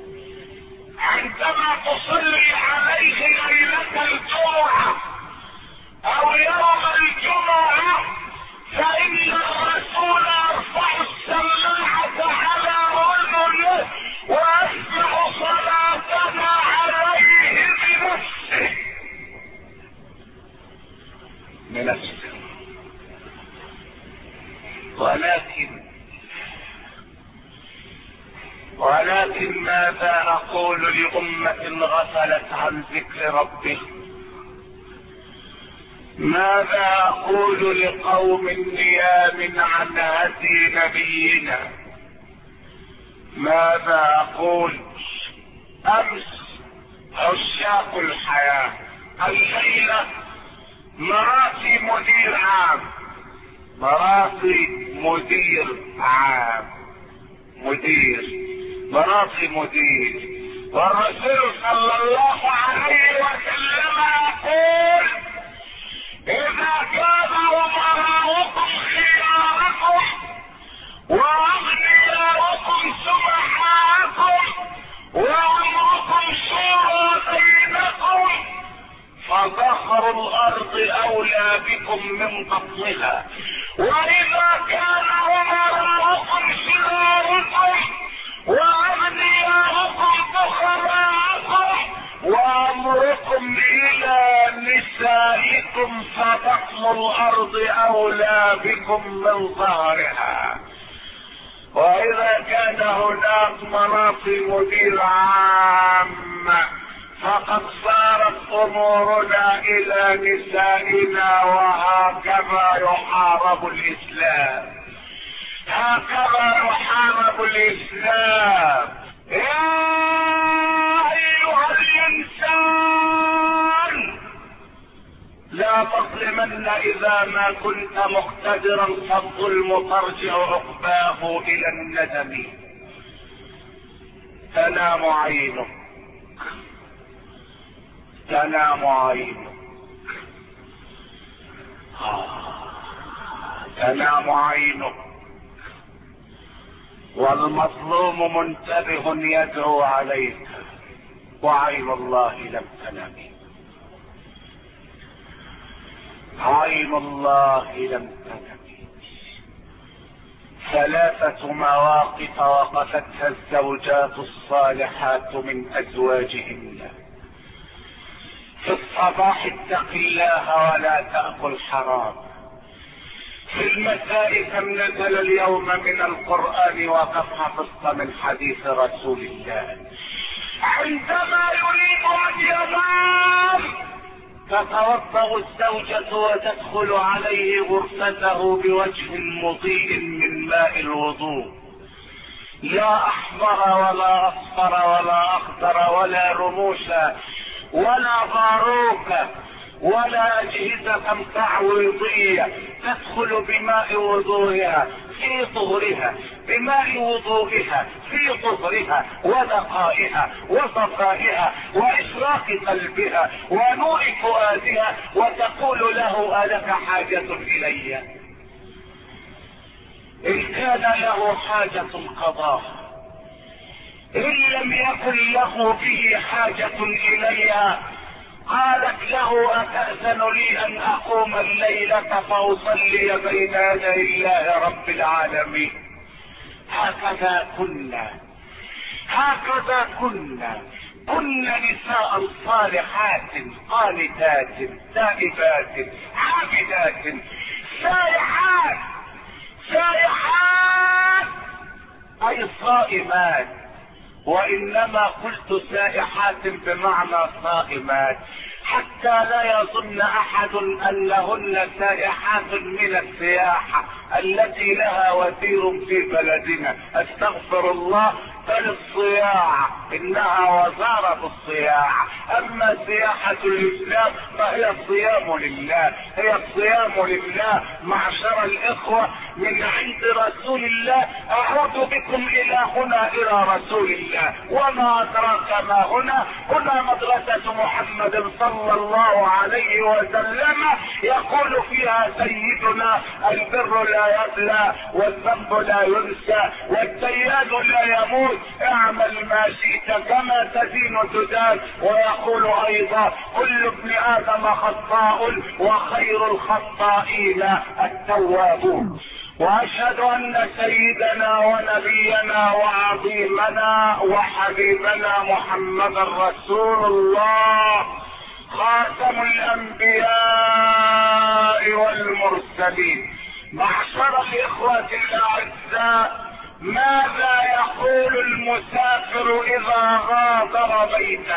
عندما تصلي عليه ليلة الجمعة او يوم الجمعة فإن الرسول يرفع السماعة على رجله ويسمع صلاتنا عليه بنفسه. ولكن ماذا أقول لأمة غفلت عن ذكر ربه؟ ماذا أقول لقوم نيام عن هدي نبينا؟ ماذا أقول؟ أمس عشاق الحياة، الليلة مراسي مدير عام، مراسي مدير والرسول صلى الله عليه وسلم يقول إذا كان أمراؤكم خياركم وأغنياؤكم سمحاءكم وأمركم شورى بينكم فظهر الأرض أولى بكم من بطنها، وإذا كان أمراؤكم شراركم وأغنياؤكم بخلاءكم وأمركم إلى نسائكم فبطن الأرض أولى بكم من ظهرها. وإذا كان هناك مناصب مدير عامة فقد صارت أمورنا إلى نسائنا، وهكذا يحارب الإسلام، هكذا يحارب الإسلام. يا أيها الإنسان لا تظلمن إذا ما كنت مقتدرا، فالظلم ترجع عقباه إلى الندم. تنام عينك، تنام عينك، تنام عينك، والمظلوم منتبه يدعو عليك، وعين الله لم تنم، عين الله لم تنم. 3 مواقف وقفتها الزوجات الصالحات من أزواجهن. في الصباح اتق الله ولا تأكل حرام. في المساء كم نزل اليوم من القرآن وكم حفظت من حديث رسول الله. عندما يريد أن ينام تتوضأ الزوجة وتدخل عليه غرفته بوجه مضيء من ماء الوضوء، لا أحمر ولا أصفر ولا أخضر ولا رموشا ولا باروكة ولا أجهزة تعويضية، تدخل بماء وضوئها في طهرها، بماء وضوئها في طهرها ونقائها وصفائها وإشراق قلبها ونور فؤادها، وتقول له ألك حاجة إلي؟ إن كان له حاجة قضاها، إن لم يكن له به حاجة إليها قالت له أتأذن لي أن أقوم الليلة فأصلي بين يدي الله رب العالمين. هكذا كنا نساء صالحات قانتات تائبات عابدات سائحات أي صائمات، وإنما قلت سائحات بمعنى صائمات حتى لا يظن أحد أنهن سائحات من السياحة التي لها وزير في بلدنا. استغفر الله، بل الصياع انها وزارة الصياع. اما سياحة الاسلام فهي الصيام لله، هي الصيام لله. معشر الاخوة، من عند رسول الله اعود بكم الى هنا، الى رسول الله. وما ادراك ما هنا؟ هنا مدرسة محمد صلى الله عليه وسلم، يقول فيها سيدنا: البر لا يبلى، والذنب لا ينسى، والديان لا يموت، اعمل ما شئت كما تدين تدان. ويقول ايضا: كل ابن ادم خطاء وخير الخطائين التوابون. واشهد ان سيدنا ونبينا وعظيمنا وحبيبنا محمد رسول الله، خاتم الانبياء والمرسلين. معشر الاخوة الاعزاء، ماذا يقول المسافر اذا غادر بيته؟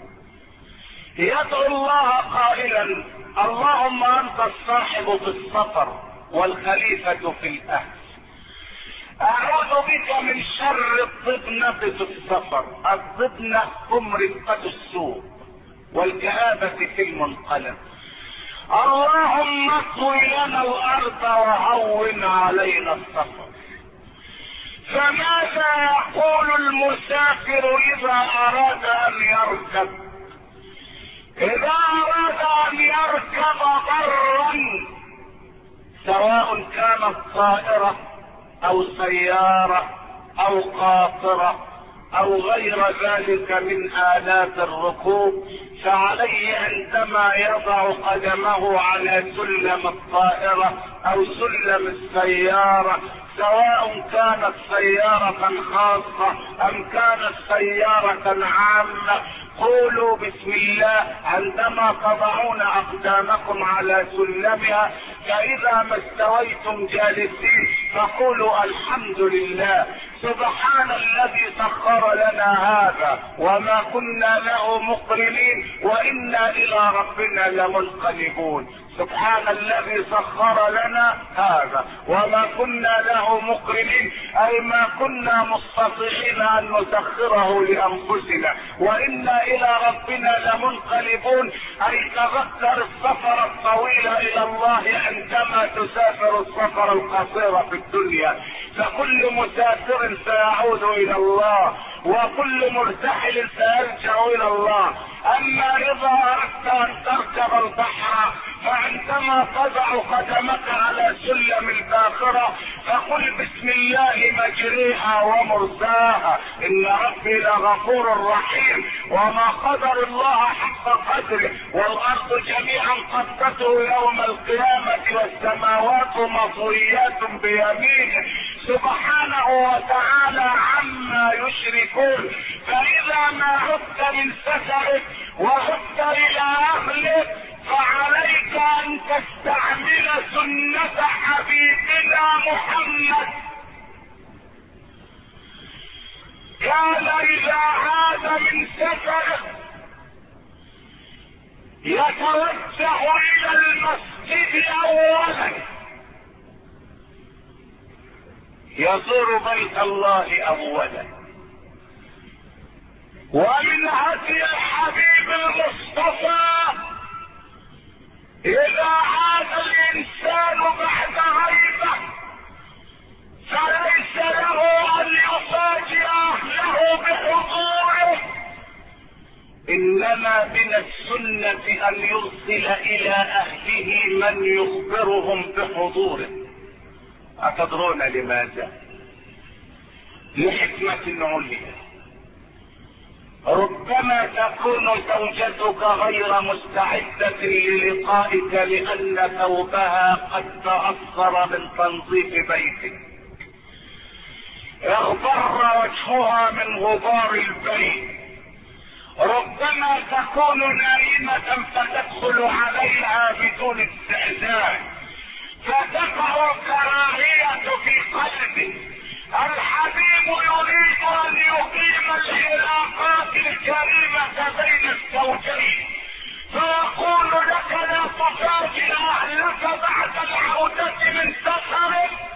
يدعو الله قائلا: اللهم انت الصاحب في السفر والخليفة في الاهل، اعوذ بك من شر الضبنة في السفر. الضبنة هم رفقة السوء والكآبة في المنقلب. اللهم اطوي لنا الارض وهون علينا السفر. فماذا يقول المسافر اذا اراد ان يركب؟ اذا اراد ان يركب برا، سواء كانت طائرة او سيارة او قاطرة او غير ذلك من آلات الركوب، فعليه عندما يضع قدمه على سلم الطائرة او سلم السيارة، سواء كانت سيارة خاصة ام كانت سيارة عامة، قولوا بسم الله عندما تضعون اقدامكم على سلمها. فاذا ما استويتم جالسين فقولوا: الحمد لله، سبحان الذي سخر لنا هذا وما كنا له مقرنين وانا الى ربنا لمنقلبون. سبحان الذي سخر لنا هذا وما كنا له مقرنين، اي ما كنا مستطيعين ان نسخره لانفسنا وانا الى ربنا لمنقلبون. اي تذكر السفر الطويل الى الله عندما تسافر السفر القصير في الدنيا، فكل مسافر سيعود الى الله وكل مرتحل سيرجع الى الله. اما اذا اردت ان تركب البحر، فعندما تضع قدمك على سلم الباخرة فقل: بسم الله مجريها ومرساها، ان ربي لغفور رحيم. وما قدر الله حق قدره، والارض جميعا قبضته يوم القيامة والسماوات مطويات بيمينه سبحانه وتعالى عما يشركون. فاذا ما عدت من سفرك وعدت الى اهلك فعليك ان تستعمل سنة حبيبنا محمد. كان اذا عاد من سفره يتوجه الى المسجد اولا، يزور بيت الله اولا. ومن هدي الحبيب المصطفى اذا عاد الانسان بعد غيبة فليس له ان يفاجئ اهله بحضوره، انما من السنة ان يرسل الى اهله من يخبرهم بحضوره. اتدرون لماذا؟ لحكمة عليا. ربما تكون زوجتك غير مستعدة للقائك لان ثوبها قد تأثر من تنظيف بيتك، اغبر وجهها من غبار البيت. ربما تكون نائمة فتدخل عليها بدون استئذان فتقع الكراهية في قلبك. الحبيب يريد ان يقيم العلاقات الكريمة بين الزوجين، فيقول لك: لا تفاجئ اهلك بعد العودة من سفرك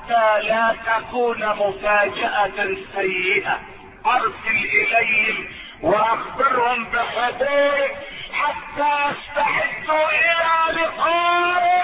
حتى لا تكون مفاجأة سيئة ارسل اليهم واخبرهم بحضورك حتى يستعدوا الى لقائك.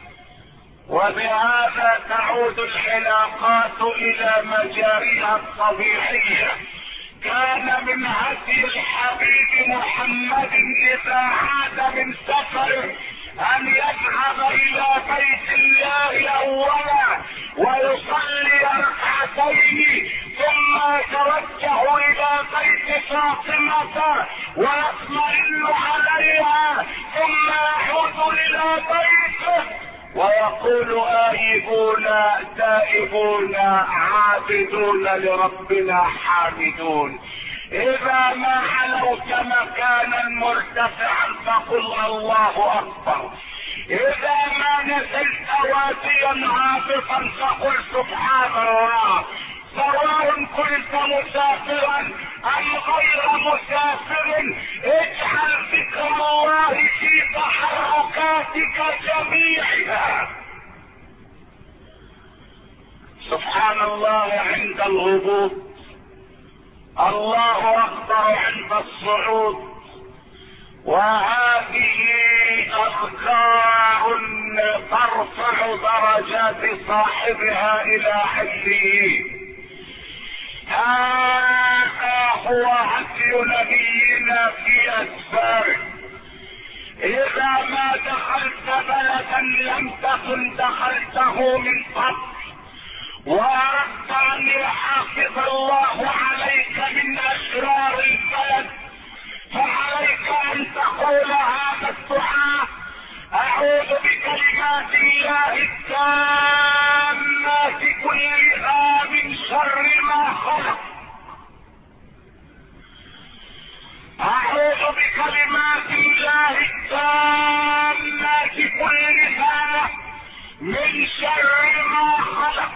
وبهذا تعود العلاقات الى مجاريها الطبيعية. كان من هدي الحبيب محمد اذا عاد من سفره ان يذهب الى بيت الله اولا ويصلي ركعتين ثم يتوجه الى بيت فاطمة ويطمئن عليها ثم يعود الى بيته ويقول آيبون تائبون عابدون لربنا حامدون. اذا ما علوت مكانا مرتفعا فقل الله اكبر. اذا ما نزلت واديا هابطا فقل سبحان الله. سواء كنت مسافرا ام غير مسافر اجعل ذكر الله في تحركاتك جميعها. سبحان الله عند الهبوط، الله اكبر عند الصعود. وهذه اذكار ترفع درجات صاحبها الى عليين. هذا هو هدي نبينا في اسفاره. اذا ما دخلت بلدا لم تكن دخلته من قبل واردت ان يحافظ الله عليك من اشرار البلد فعليك ان تقول هذا الدعاء: اعوذ بكلمات الله التامات كلها من شر ما خلق. اعوذ بكلمات الله التامات كلها من شر ما خلق.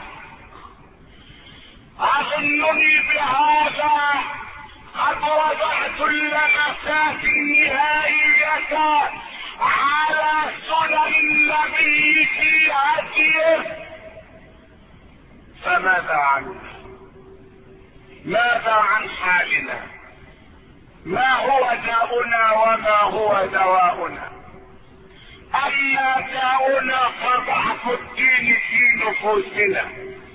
اظنني بهذا قد وضعت اللمسات النهائية على سنن النبي في هديه. فماذا عنه؟ ماذا عن حالنا؟ ما هو داؤنا وما هو دواؤنا؟ اما داؤنا فضعف الدين في نفوسنا.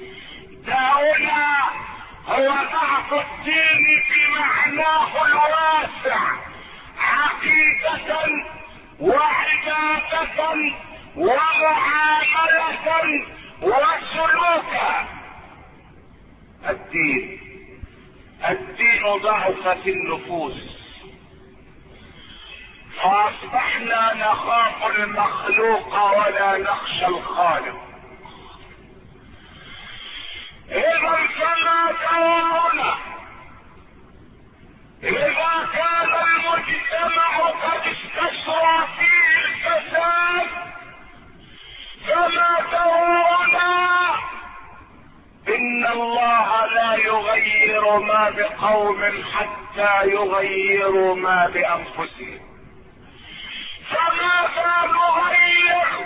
داؤنا هو ضعف الدين في معناه الواسع، عقيدة وعبادة ومعاملة وسلوكا. الدين ضعف في النفوس، فاصبحنا نخاف المخلوق ولا نخشى الخالق. اذا فما دواؤنا؟ اذا كان المجتمع قد استشرى فيه الفساد فما دواؤنا؟ ان الله لا يغير ما بقوم حتى يغيروا ما بانفسهم. فماذا نغير؟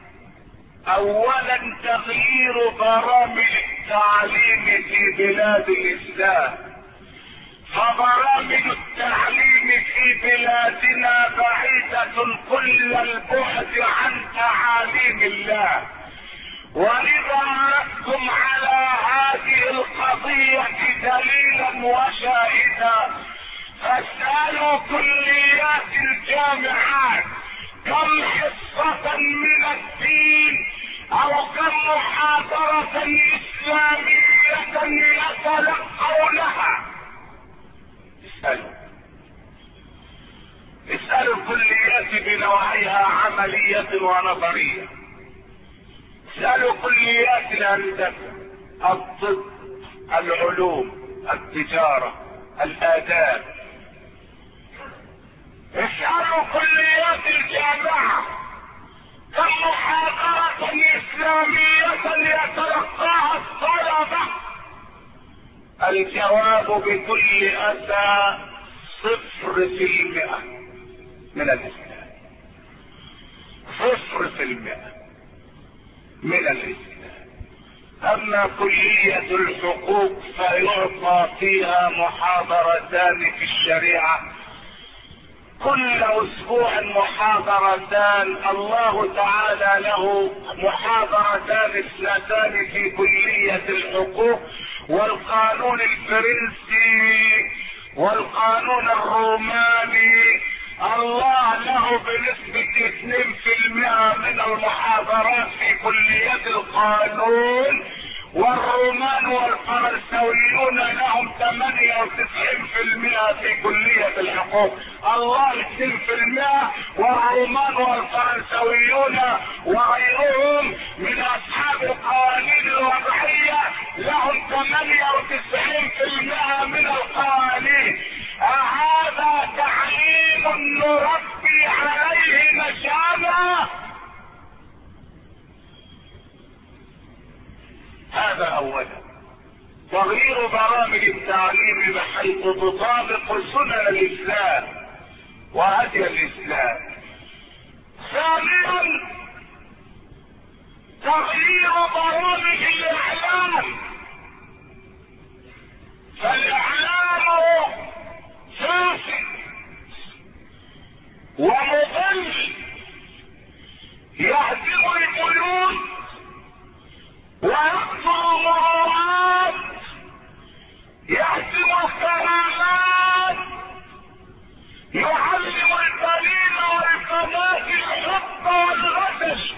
اولا تغيير برامج التعليم في بلاد الاسلام. فبرامج التعليم في بلادنا بعيدة كل البعد عن تعاليم الله. ولذا أردتم على هذه القضية دليلا وشاهدا. فاسألوا كليات الجامعات كم حصة من الدين او كم محاضرة اسلامية يتلقونها. اسألوا الكليات بنوعها عملية ونظرية. اسألوا كليات الهندسة، الطب، العلوم، التجارة، الآداب. اسألوا كليات الجامعة كم محاضرة إسلامية يتلقاها الطلبة. الجواب بكل أسى 0% من الإسلام. 0% من الإسلام. اما كلية الحقوق فيعطى فيها محاضرتان في الشريعة، كل اسبوع محاضرتان. الله تعالى له محاضرتان اثنتان في كلية الحقوق، والقانون الفرنسي والقانون الروماني الله له بنسبة 2% من المحاضرات في كلية القانون، والرومان والفرنسويون لهم 98% في كلية الحقوق. الله 2%، والرومان والفرنسويون وغيرهم من اصحاب القوانين الوضعية لهم 98% من القوانين. هذا تعليم نربي عليه نشأنا. هذا اولا. تغيير برامج التعليم بحيث تطابق سنن الاسلام وهدي الاسلام. ثانيا تغيير برامج الاعلام، فالاعلام فاسد ومضل يهدم البيوت ويقتل المرورات، يهدم الكرامات، يعلم البنين والبنات الحب والغدر.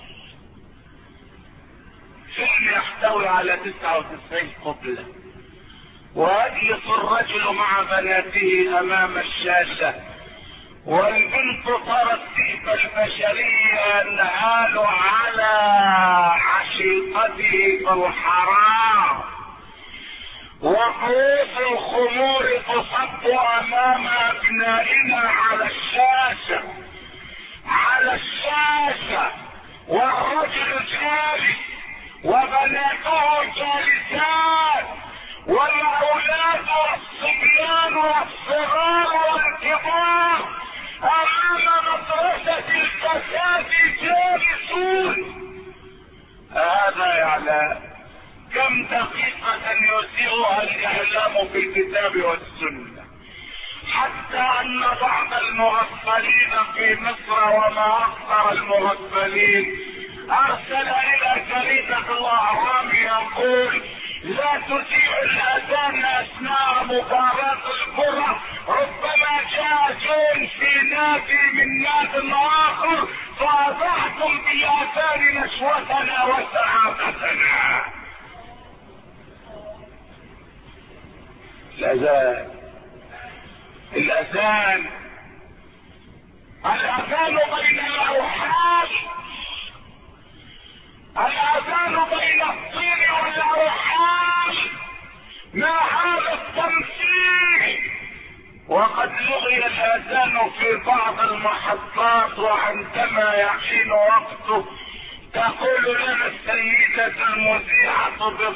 فيلم يحتوي على 99 قبلة، ويجلس الرجل مع بناته امام الشاشة، والبنت ترى الذئب البشري ينهال على عشيقته بالحرام، وكؤوس الخمور تصب امام ابنائنا على الشاشة، والرجل جالس وبناته جالسات، والاولاد والصبيان والصغار والكبار امام مدرسة الفساد جالسون. هذا يعني كم دقيقة يسيرها الاعلام في الكتاب والسنة، حتى ان بعض المغفلين في مصر وما اكثر المغفلين ارسل الى جريدة الاهرام يقول: لا تذيع الاذان اثناء مباراة الكرة، ربما جاء جون في نادي من نادي اخر فاضعتم بالاذان نشوتنا وسعادتنا. الاذان بين الاوحاش، الاذان بين الطين والاوحاش، ما هذا التمثيل؟ وقد لغي الاذان في بعض المحطات، وعندما يحين وقته تقول لنا السيدة المذيعة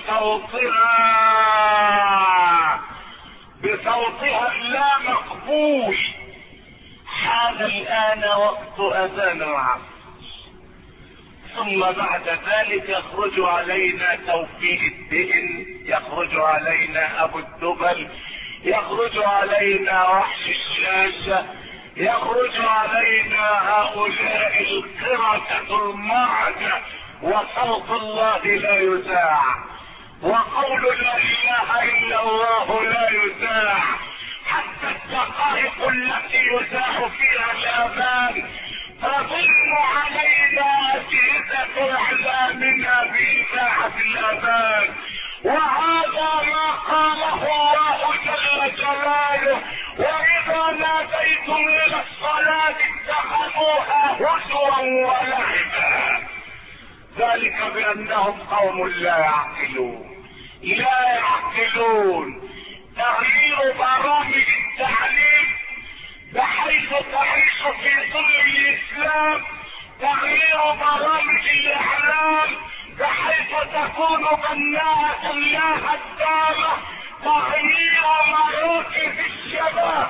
بصوتها اللا مقبول: حان الان وقت اذان العصر. ثم بعد ذلك يخرج علينا توفيق الدين، يخرج علينا ابو الدبل، يخرج علينا وحش الشاشة، يخرج علينا هؤلاء القردة المعدة، وصوت الله لا يذاع، وقول لا اله الا الله لا يذاع، حتى الدقائق التي يذاع فيها الاذان تضم علينا اجهزة اعلامنا باذاعة الاذان. وهذا ما قاله الله جل جلاله: واذا ناديتم الى الصلاة اتخذوها هزوا ولعبا. ذلك بانهم قوم لا يعقلون. تغيير برامج التعليم بحيث تعيش في ظل الاسلام، تغيير برامج الاعلام بحيث تكون بناءة لا هدامة، تغيير مراكز الشباب.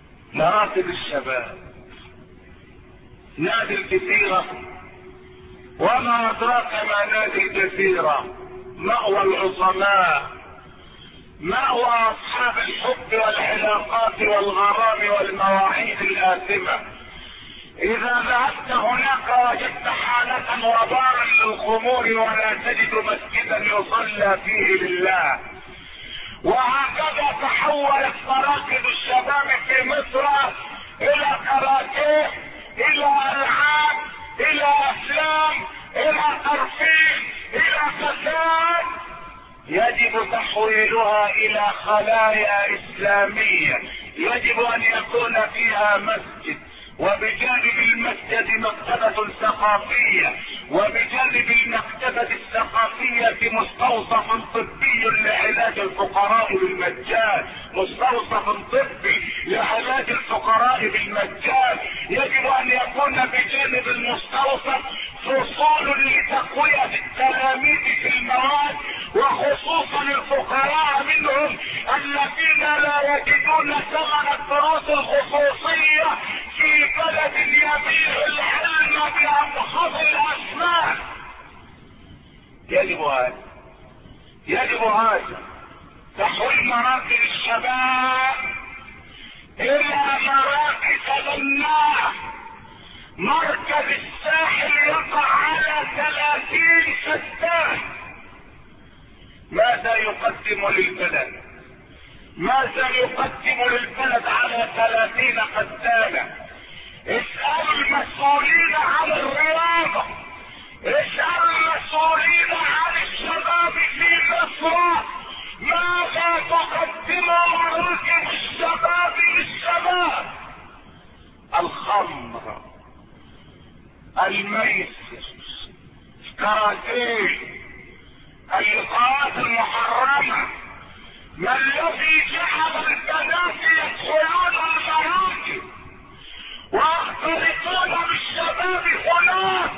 مراتب الشباب نادي الجزيرة وما ادراك ما نادي الجزيرة، مأوى العظماء، مأوى اصحاب الحب والعلاقات والغرام والمواعيد الآثمة. اذا ذهبت هناك وجدت حالة وبارا للخمور ولا تجد مسجدا يصلى فيه لله. وهكذا تحولت مراكز الشباب في مصر الى كراكيب، الى العاب، الى افلام، الى ترفيه، الى فساد. يجب تحويلها الى خلايا اسلامية، يجب ان يكون فيها مسجد، وبجانب المسجد مكتبة ثقافية، وبجانب المكتبة الثقافية مستوصف طبي لعلاج الفقراء بالمجان، مستوصف طبي لعلاج الفقراء بالمجان. يجب ان يكون بجانب المستوصف فصول لتقوية التلاميذ في المواد، وخصوصا الفقراء منهم الذين لا يجدون ثمن الدروس الخصوصية في بلد يبيع العلم بأبخص الأسماء. يجب هذا تحويل مراكز الشباب إلى مراكز بناء. مركز الساحل يقع على 30 فدان. ماذا يقدم للبلد؟ ماذا يقدم للبلد على 30 فدانا؟ اسألوا المسؤولين عن الرياضة، اسألوا المسؤولين عن الشباب في مصر، ماذا تقدم مراكز الشباب للشباب؟ الخمر، الميسر، كاراتيه، اللقاءات المحرمة. ما الذي جعل البنات يدخلون المراكز ويختلطون بالشباب هناك؟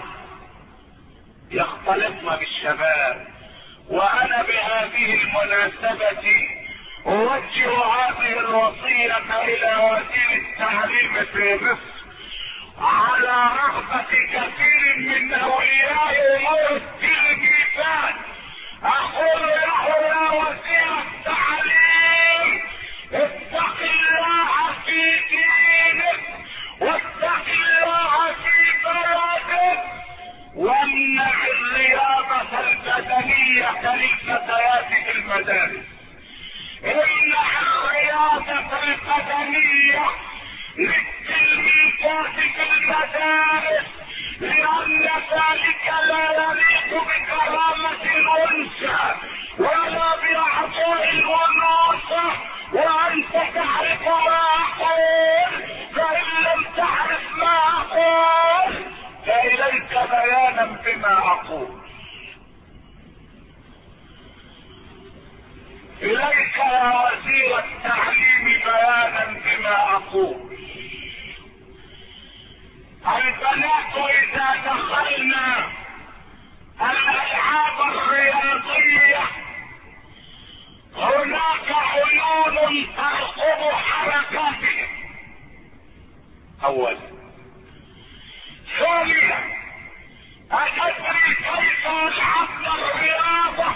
يختلطن بالشباب. وانا بهذه المناسبة اوجه هذه الوصية الى وزير التعليم في مصر على رغبة كثير من اولياء امور التلميذات. اقول له يا وزير التعليم، اتق الله في دينك واتق الله في بلدك، وامنع الرياضة البدنية للفتيات في المدارس. امنع الرياضة البدنية للتلميذات في المدارس، لأن ذلك لا يليق بكرامة الأنثى ولا بأعضاء الأنوثة. وأنت تعرف ما أقول، فإن لم تعرف ما أقول فإليك بيانا بما أقول. إليك يا وزير التعليم بيانا بما أقول. البنات إذا دخلنا الألعاب الرياضية هناك عيون ترقب حركاتهم أولا. ثانيا، أتدري كيف يلعبن الرياضة؟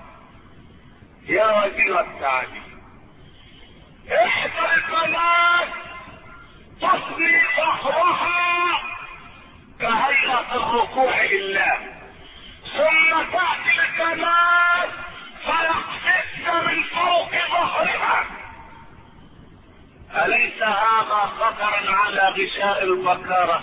يا وزير التعليم، إحدى البنات تصني ظهرها كهيئة الركوع لله، ثم تأتي البنات فيقفزن من فوق ظهرها. أليس هذا خطرا على غشاء البكارة؟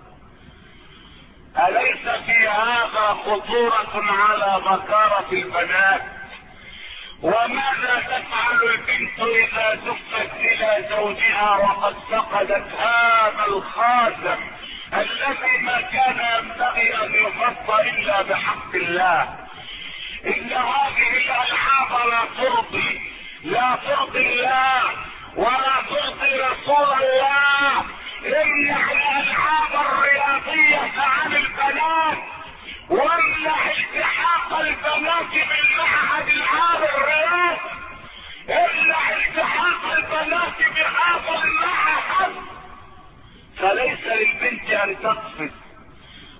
أليس في هذا خطورة على بكارة البنات؟ وماذا تفعل البنت إذا زفت إلى زوجها وقد فقدت هذا الخاتم الذي ما كان ينبغي أن يفض إلا بحق الله؟ إن هذه الألعاب لا ترضي الله ولا ترضي رسول الله. امنع الألعاب الرياضية عن البنات، وامنع التحاق البنات بالمعهد العام الرياضي، امنع التحاق البنات بهذا المعهد. فليس للبنت ان تقفز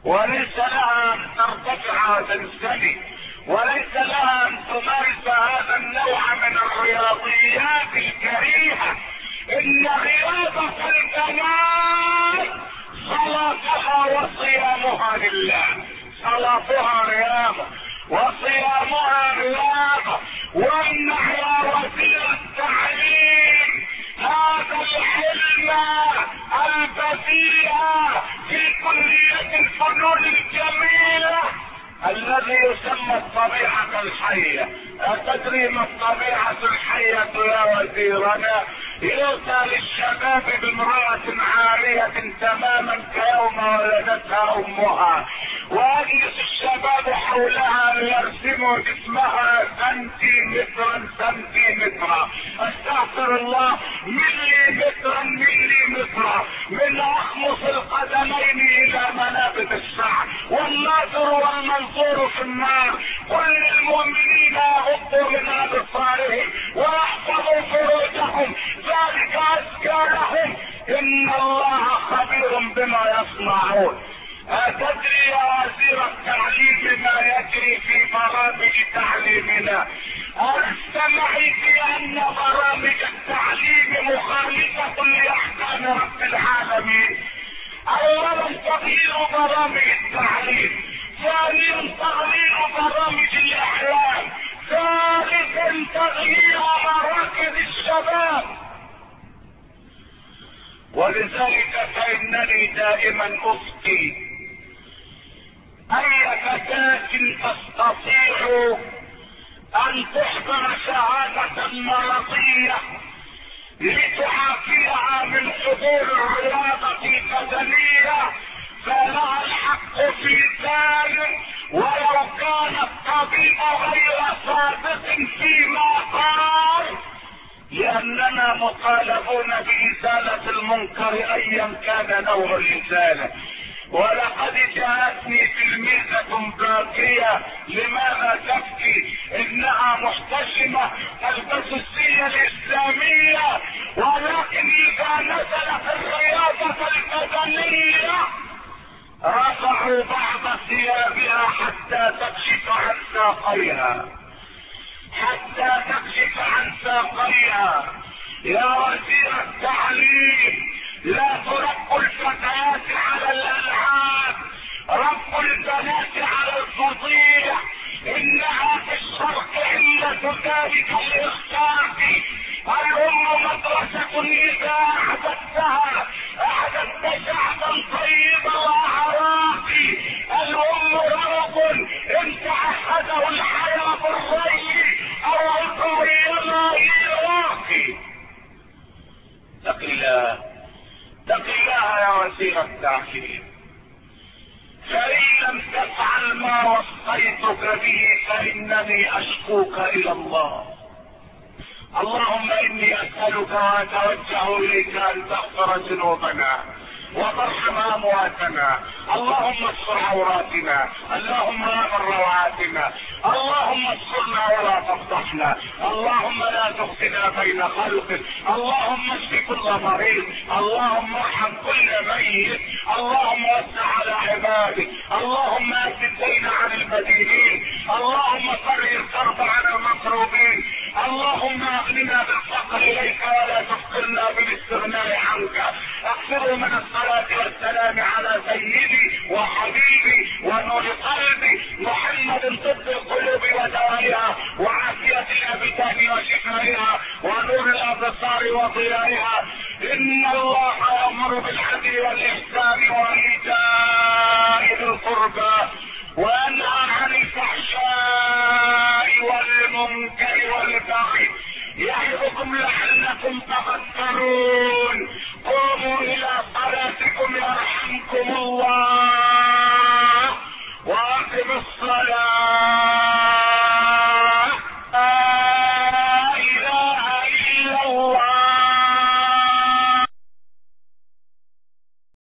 وليس لها ان ترتفع وتنسلي، وليس لها ان تمارس هذا النوع من الرياضيات الكريهة. ان رياضة البنات صلاتها وصيامها لله، صلاتها رياضة وصيامها رياضة. وامنع يا وزير التعليم هذا العلم البديع في كلية الفنون الجميلة الذي يسمى الطبيعة الحية. أتدري ما الطبيعة الحية يا وزيرنا؟ يؤتى للشباب بامرأة عارية تماما كيوم ولدتها امها، ويجلس الشباب حولها ليرسموا جسمها سنتيمترا سنتيمترا، استغفر الله، مليمترا مليمترا، من اخمص القدمين الى منابت الشعر. والناظر والمنظور في النار. كل المؤمنين يغضوا من ابصارهم ويحفظوا فروجهم، ذلك ازكى لهم، ان الله خبير بما يصنعون. أتدري يا وزير التعليم ما يجري في برامج تعليمنا؟ ألست معي في أن برامج التعليم مخالفة لأحكام رب العالمين؟ أولا تغيير برامج التعليم، ثانيا تغيير برامج الإعلام، ثالثا تغيير مراكز الشباب. ولذلك فإنني دائما أفتي أي فتاة تستطيع أن تحضر شهادة مرضية لتعافيها من حضور الرياضة البدنية فلها الحق في ذلك، ولو كان الطبيب غير صادق فيما قال، لأننا مطالبون بإزالة المنكر أيا كان نوع الإزالة. ولقد جاءتني تلميذة باكية، لماذا تبكي؟ انها محتشمة تلبس الزي الاسلامية، ولكن اذا نزلت الرياضة البدنية رفعوا بعض ثيابها حتى تكشف عن ساقيها، حتى تكشف عن ساقيها. يا وزير التعليم، لا تربوا الفتيات على الالعاب، ربوا البنات على الفضيلة. انها في الشرق علة ذلك الاخلاق. الام مدرسة اذا اعددتها اعددت شعبا طيبا وعراقي. الام رب ان تعهده الحياة بالري او القويما يراقي. اتق الله، اتق الله يا وزير التعليم، فإن لم تفعل ما وصيتك به فإنني أشكوك إلى الله. اللهم إني أسألك وأتوجه إليك أن تغفر ذنوبنا وترحم امواتنا. اللهم استر عوراتنا، اللهم امن روعاتنا، اللهم استرنا ولا تفضحنا، اللهم لا تخزنا بين خلقك، اللهم اشف كل مريض، اللهم ارحم كل ميت، اللهم وسع على عبادك، اللهم اد الدين عن المدينين، اللهم فرج الكرب عن المكروبين، اللهم اغننا بالفقر اليك ولا تفقرنا بالاستغناء عنك. اغفر من الصلاة والسلام على سيدي وحبيبي ونور قلبي محمد طب القلوب ودوائها وعافية الابدان وشفائها ونور الابصار وضيائها. ان الله يأمر بالعدل والاحسان وايتاء ذي القربى وينهى عن الفحشاء والمنكر والبغي يعظكم لعلكم تذكرون. قوموا الى صلاتكم يرحمكم الله واقم الصلاة.